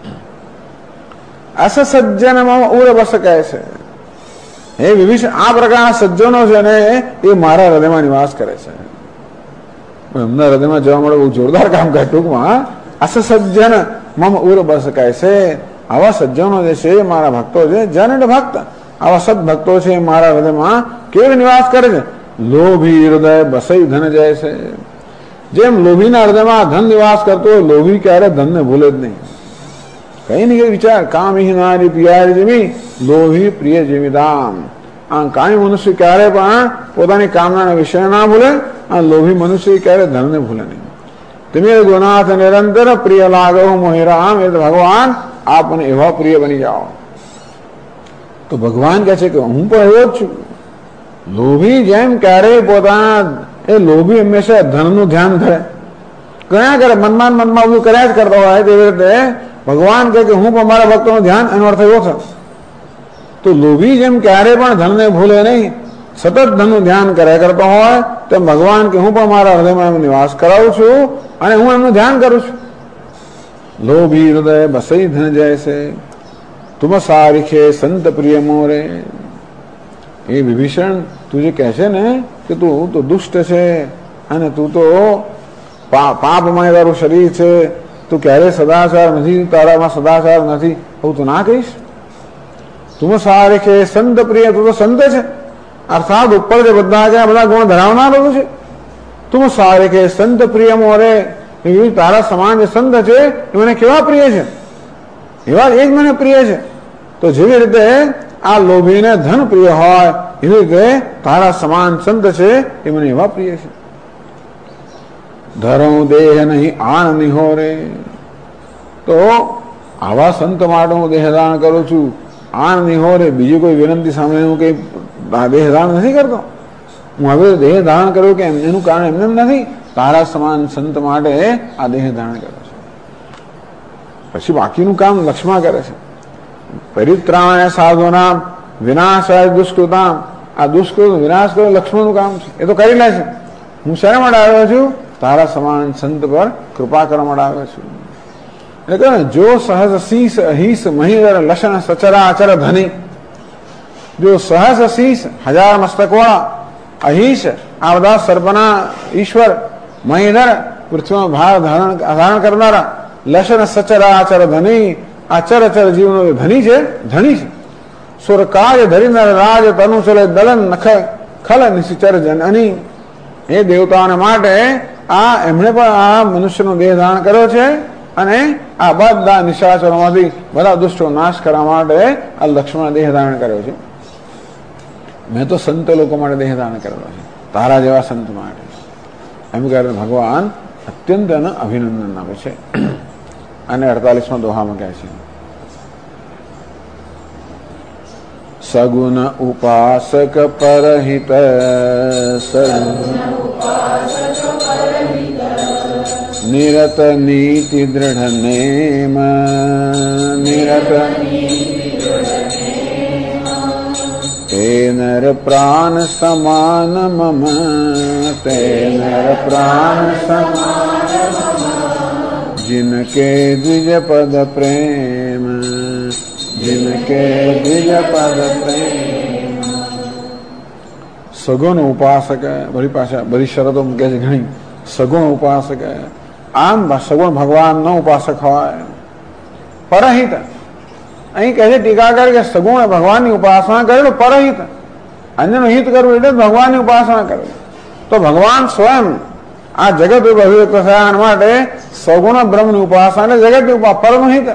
અસ સજ્જનમાં ઉર બસ કહે છે, હે વિભીષણ આ પ્રકારના સજ્જનો છે ને એ મારા હૃદયમાં નિવાસ કરે છે. એમના હૃદયમાં જવા મળે બહુ જોરદાર કામ કરે. ટૂંકમાં અસ સજ્જન મમ ઉર બસ કહે છે, આવા સજ્જનો જે છે મારા ભક્તો છે, જન એટલે ભક્ત, આવા સદભક્તો છે મારા હૃદયમાં કેવી નિવાસ કરે છે. લોભી હૃદય બસઈ ધન જાય છે, જેમ લોભીના હૃદયમાં ધન નિવાસ કરતો હોય, લોભી ક્યારે ધનને ભૂલે જ નહીં. કઈ નહીં કઈ વિચાર, કામ નારી પિયારી જેમી લોભી પ્રિય જેવી દામ. આ કામી મનુષ્ય ક્યારે પણ પોતાની કામના વિષય ના ભૂલે, આ લોભી મનુષ્ય ક્યારે ધનને ભૂલે નહીં. તમે ગુનાથ નિરંતર પ્રિય લાગો મોહિરામ, એ તો ભગવાન આપને એવા પ્રિય બની જાઓ. તો ભગવાન કહે છે કે હું પણ એવો જ છું. લોભી જેમ ક્યારેય પોતાના, એ લોભી હંમેશા ધનનું ધ્યાન ધરે, કયા કરે મનમાં બધું કર્યા જ કરતા હોય. તેવી રીતે ભગવાન કહે કે હું પણ મારા ભક્તોનું ધ્યાન, એનો અર્થ એવો છે. તો લોભી જેમ ક્યારે પણ ધનને ભૂલે નહીં, સતત ધનનું ધ્યાન કર્યા કરતો હોય, તેમ ભગવાન કે હું પણ મારા હૃદયમાં એમ નિવાસ કરાવું છું અને હું એમનું ધ્યાન કરું છું. લોભી હૃદય બસઈ ધન જાય છે, તુમ સારીખે સંત પ્રિય મોરે. એ વિભીષણ તું જે કહે છે ને કે તું તો દુષ્ટ છે અને તું તો પાપમય તારું શરીર છે, તું ક્યારેય સદાચાર નથી, તારામાં સદાચાર નથી, એવું તું ના કહીશ. તું સારીખે સંત પ્રિય, તું તો સંત છે, અર્થાત ઉપર જે બધા ગુણ ધરાવનારું છે. તું સારીખે સંત પ્રિય મોરે, તારા સમાન જે સંત છે એ મને કેવા પ્રિય છે, એવા એ જ મને પ્રિય છે. તો જેવી રીતે આ લોભીને ધન પ્રિય હોય, એવી રીતે તારા સમાન સંત છે એ મને એવા પ્રિય છે. ધરો દેહ નહીં આન નિહોરે, તો આવા સંત માટે હું દેહદાન કરું છું. આન નિહોરે, બીજી કોઈ વિનંતી સામે હું કઈ દેહદાન નથી કરતો. હું હવે દેહદાન કર્યું કે એનું કારણ એમને નથી, તારા સમાન સંત માટે આ દેહદાન કરે છે. પછી બાકીનું કામ લક્ષ્મણ કરે છે. પરિત્રાણાય સાધુનામ વિનાશાય દુષ્કૃતામ, આ દુષ્કૃત વિનાશ કરો લક્ષ્મણનું કામ છે, એ તો કરી લે છે. હું શેના માટે આવ્યો છું? તારા સમાન સંત પર કૃપા કરવા માટે આવ્યો છું. એટલે કહે ને, જો સહજ શીશ અહીશ મહિધર લસણ સચરાચર ધની. જો સહજ શીશ હજાર મસ્તકવાળા, અહીશ આ બધા સર્પના ઈશ્વર, મહિધર પૃથ્વીમાં ભાર ધારણ કરનારા, લસણ સચરાચર ધની, આ ચરચર જીવનો ધની છે, ધણી છે. સુર કાજ ધરી રાજ તનુ ચલે દલન નખ ખલ નિશ્ચર જનની. એ દેવતાઓને માટે આ એમણે પણ આ મનુષ્યનો દેહ ધારણ કર્યો છે અને આ બધા નિશાચરોમાંથી બધા દુષ્ટો નાશ કરવા માટે આ લક્ષ્મણ દેહ ધારણ કર્યો છે. મેં તો સંત લોકો માટે દેહ ધારણ કરેલો છે, તારા જેવા સંત માટે. એમ કરીને ભગવાન અત્યંત અભિનંદન આપે છે. અને 48માં દોહામાં કહે છે, સગુણ ઉપાસક પરહિત નિરત નીતિ દૃઢ નેમ, નિરત તે નર પ્રાણ સમાન મમ, તે નર પ્રાણ સમાન जिनके द्विज पद प्रेम, जिनके द्विज पद प्रेम. સગુણ ઉપાસક, બધી પાછા બધી શરતો મૂકે છે ઘણી. સગુણ ઉપાસક, આમ સગુણ ભગવાનનો ઉપાસક હોય. પરહિત, અહીં કહે છે ટીકાકાર કે સગુણ ભગવાનની ઉપાસના કરે પરહિત, અન્યનું હિત કરવું એટલે ભગવાનની ઉપાસના કરવી. તો ભગવાન સ્વયં આ જગત અભિવ્યક્ત થયા માટે સગુણ બ્રહ્મની ઉપાસના જગતની પરમહિત.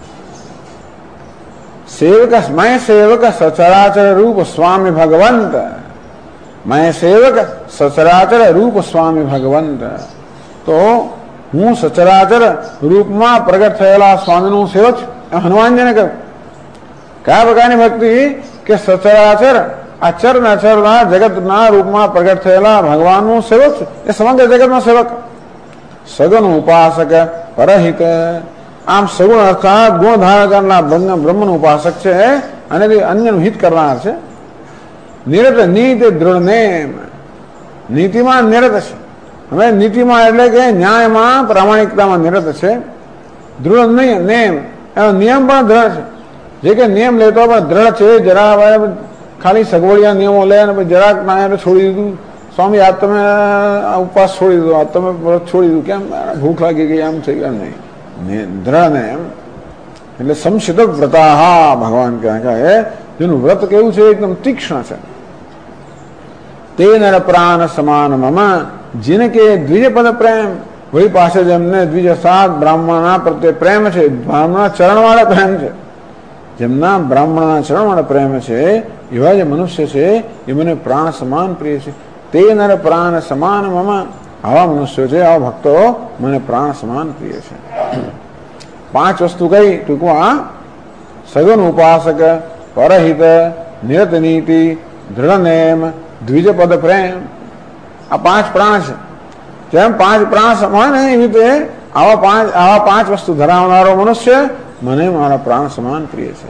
સેવક મય સેવક સચરાચર રૂપ સ્વામી ભગવંત, મય સેવક સચરાચર રૂપ સ્વામી ભગવંત. તો હું સચરાચર રૂપમાં પ્રગટ થયેલા સ્વામીનું સેવક છું. હનુમાનજીને કહ્યું કયા પ્રકારની ભક્તિ કે સચરાચર અચર નચરના જગતના રૂપમાં પ્રગટ થયેલા ભગવાનનું સેવક છું, એ સમગ્ર જગતનો સેવક. સગુણ ઉપાસક પરહિત, આમ સગુણ અર્થાત ગુણ ધારણ કરનાર બ્રહ્મનું ઉપાસક છે અને અન્યનું હિત કરનાર છે. નિરત નીત દૃઢ નેમ, નીતિમાં નિરત છે. હવે નીતિમાં એટલે કે ન્યાયમાં પ્રામાણિકતામાં નિરત છે. દૃઢ નહીં નિયમ પણ દ્રઢ છે. જે કે નિયમ લેતો પણ દ્રઢ છે. જરા ખાલી સગવડિયા નિયમો લે અને જરાક ના છોડી દીધું. સ્વામી આ તમે ઉપવાસ છોડી દીધો, આ તમે વ્રત છોડી દીધું, કેમ ભૂખ લાગી ગઈ, આમ થઈ ગયા નહીં. દ્રઢ ને એમ એટલે સંશિત વ્રતા ભગવાન કહે જેનું વ્રત કેવું છે એકદમ તીક્ષ્ણ છે. તે નર પ્રાણ સમાન મમ જેને કે દ્વિજપદ પ્રેમ વળી પાસે જેમને દ્વિજ સાત બ્રાહ્મણના પ્રત્યે પ્રેમ છે, બ્રાહ્મણના ચરણવાળા પ્રેમ છે, જેમના બ્રાહ્મણના ચરણવાળા પ્રેમ છે એવા જે મનુષ્ય છે એ મને પ્રાણ સમાન પ્રિય છે. તે નર પ્રાણ સમાન મમ આવા મનુષ્યો છે, આવા ભક્તો મને પ્રાણ સમાન પ્રિય છે. 5 વસ્તુ કઈ ટૂંકમાં સગુણ ઉપાસક, પરહિત, નિરત નીતિ, દૃઢ નેમ, દ્વિજપદ પ્રેમ. આ 5 પ્રાણ છે. જેમ 5 પ્રાણ સમાન હોય ને એવી રીતે આવા 5 વસ્તુ ધરાવનારો મનુષ્ય મને મારા પ્રાણ સમાન પ્રિય છે.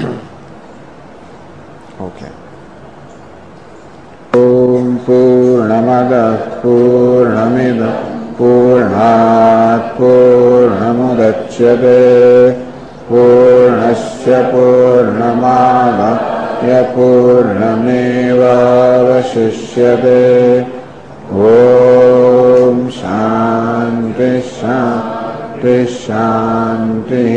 ઓકે. ઓમ પૂર્ણમદ પૂર્ણમિદ પૂર્ણાત પૂર્ણમુદચ્યતે પૂર્ણસ્ય પૂર્ણમાદાય પૂર્ણમેવાવશિષ્યતે. ઓમ શાંતિ શાંતિ શાંતિ.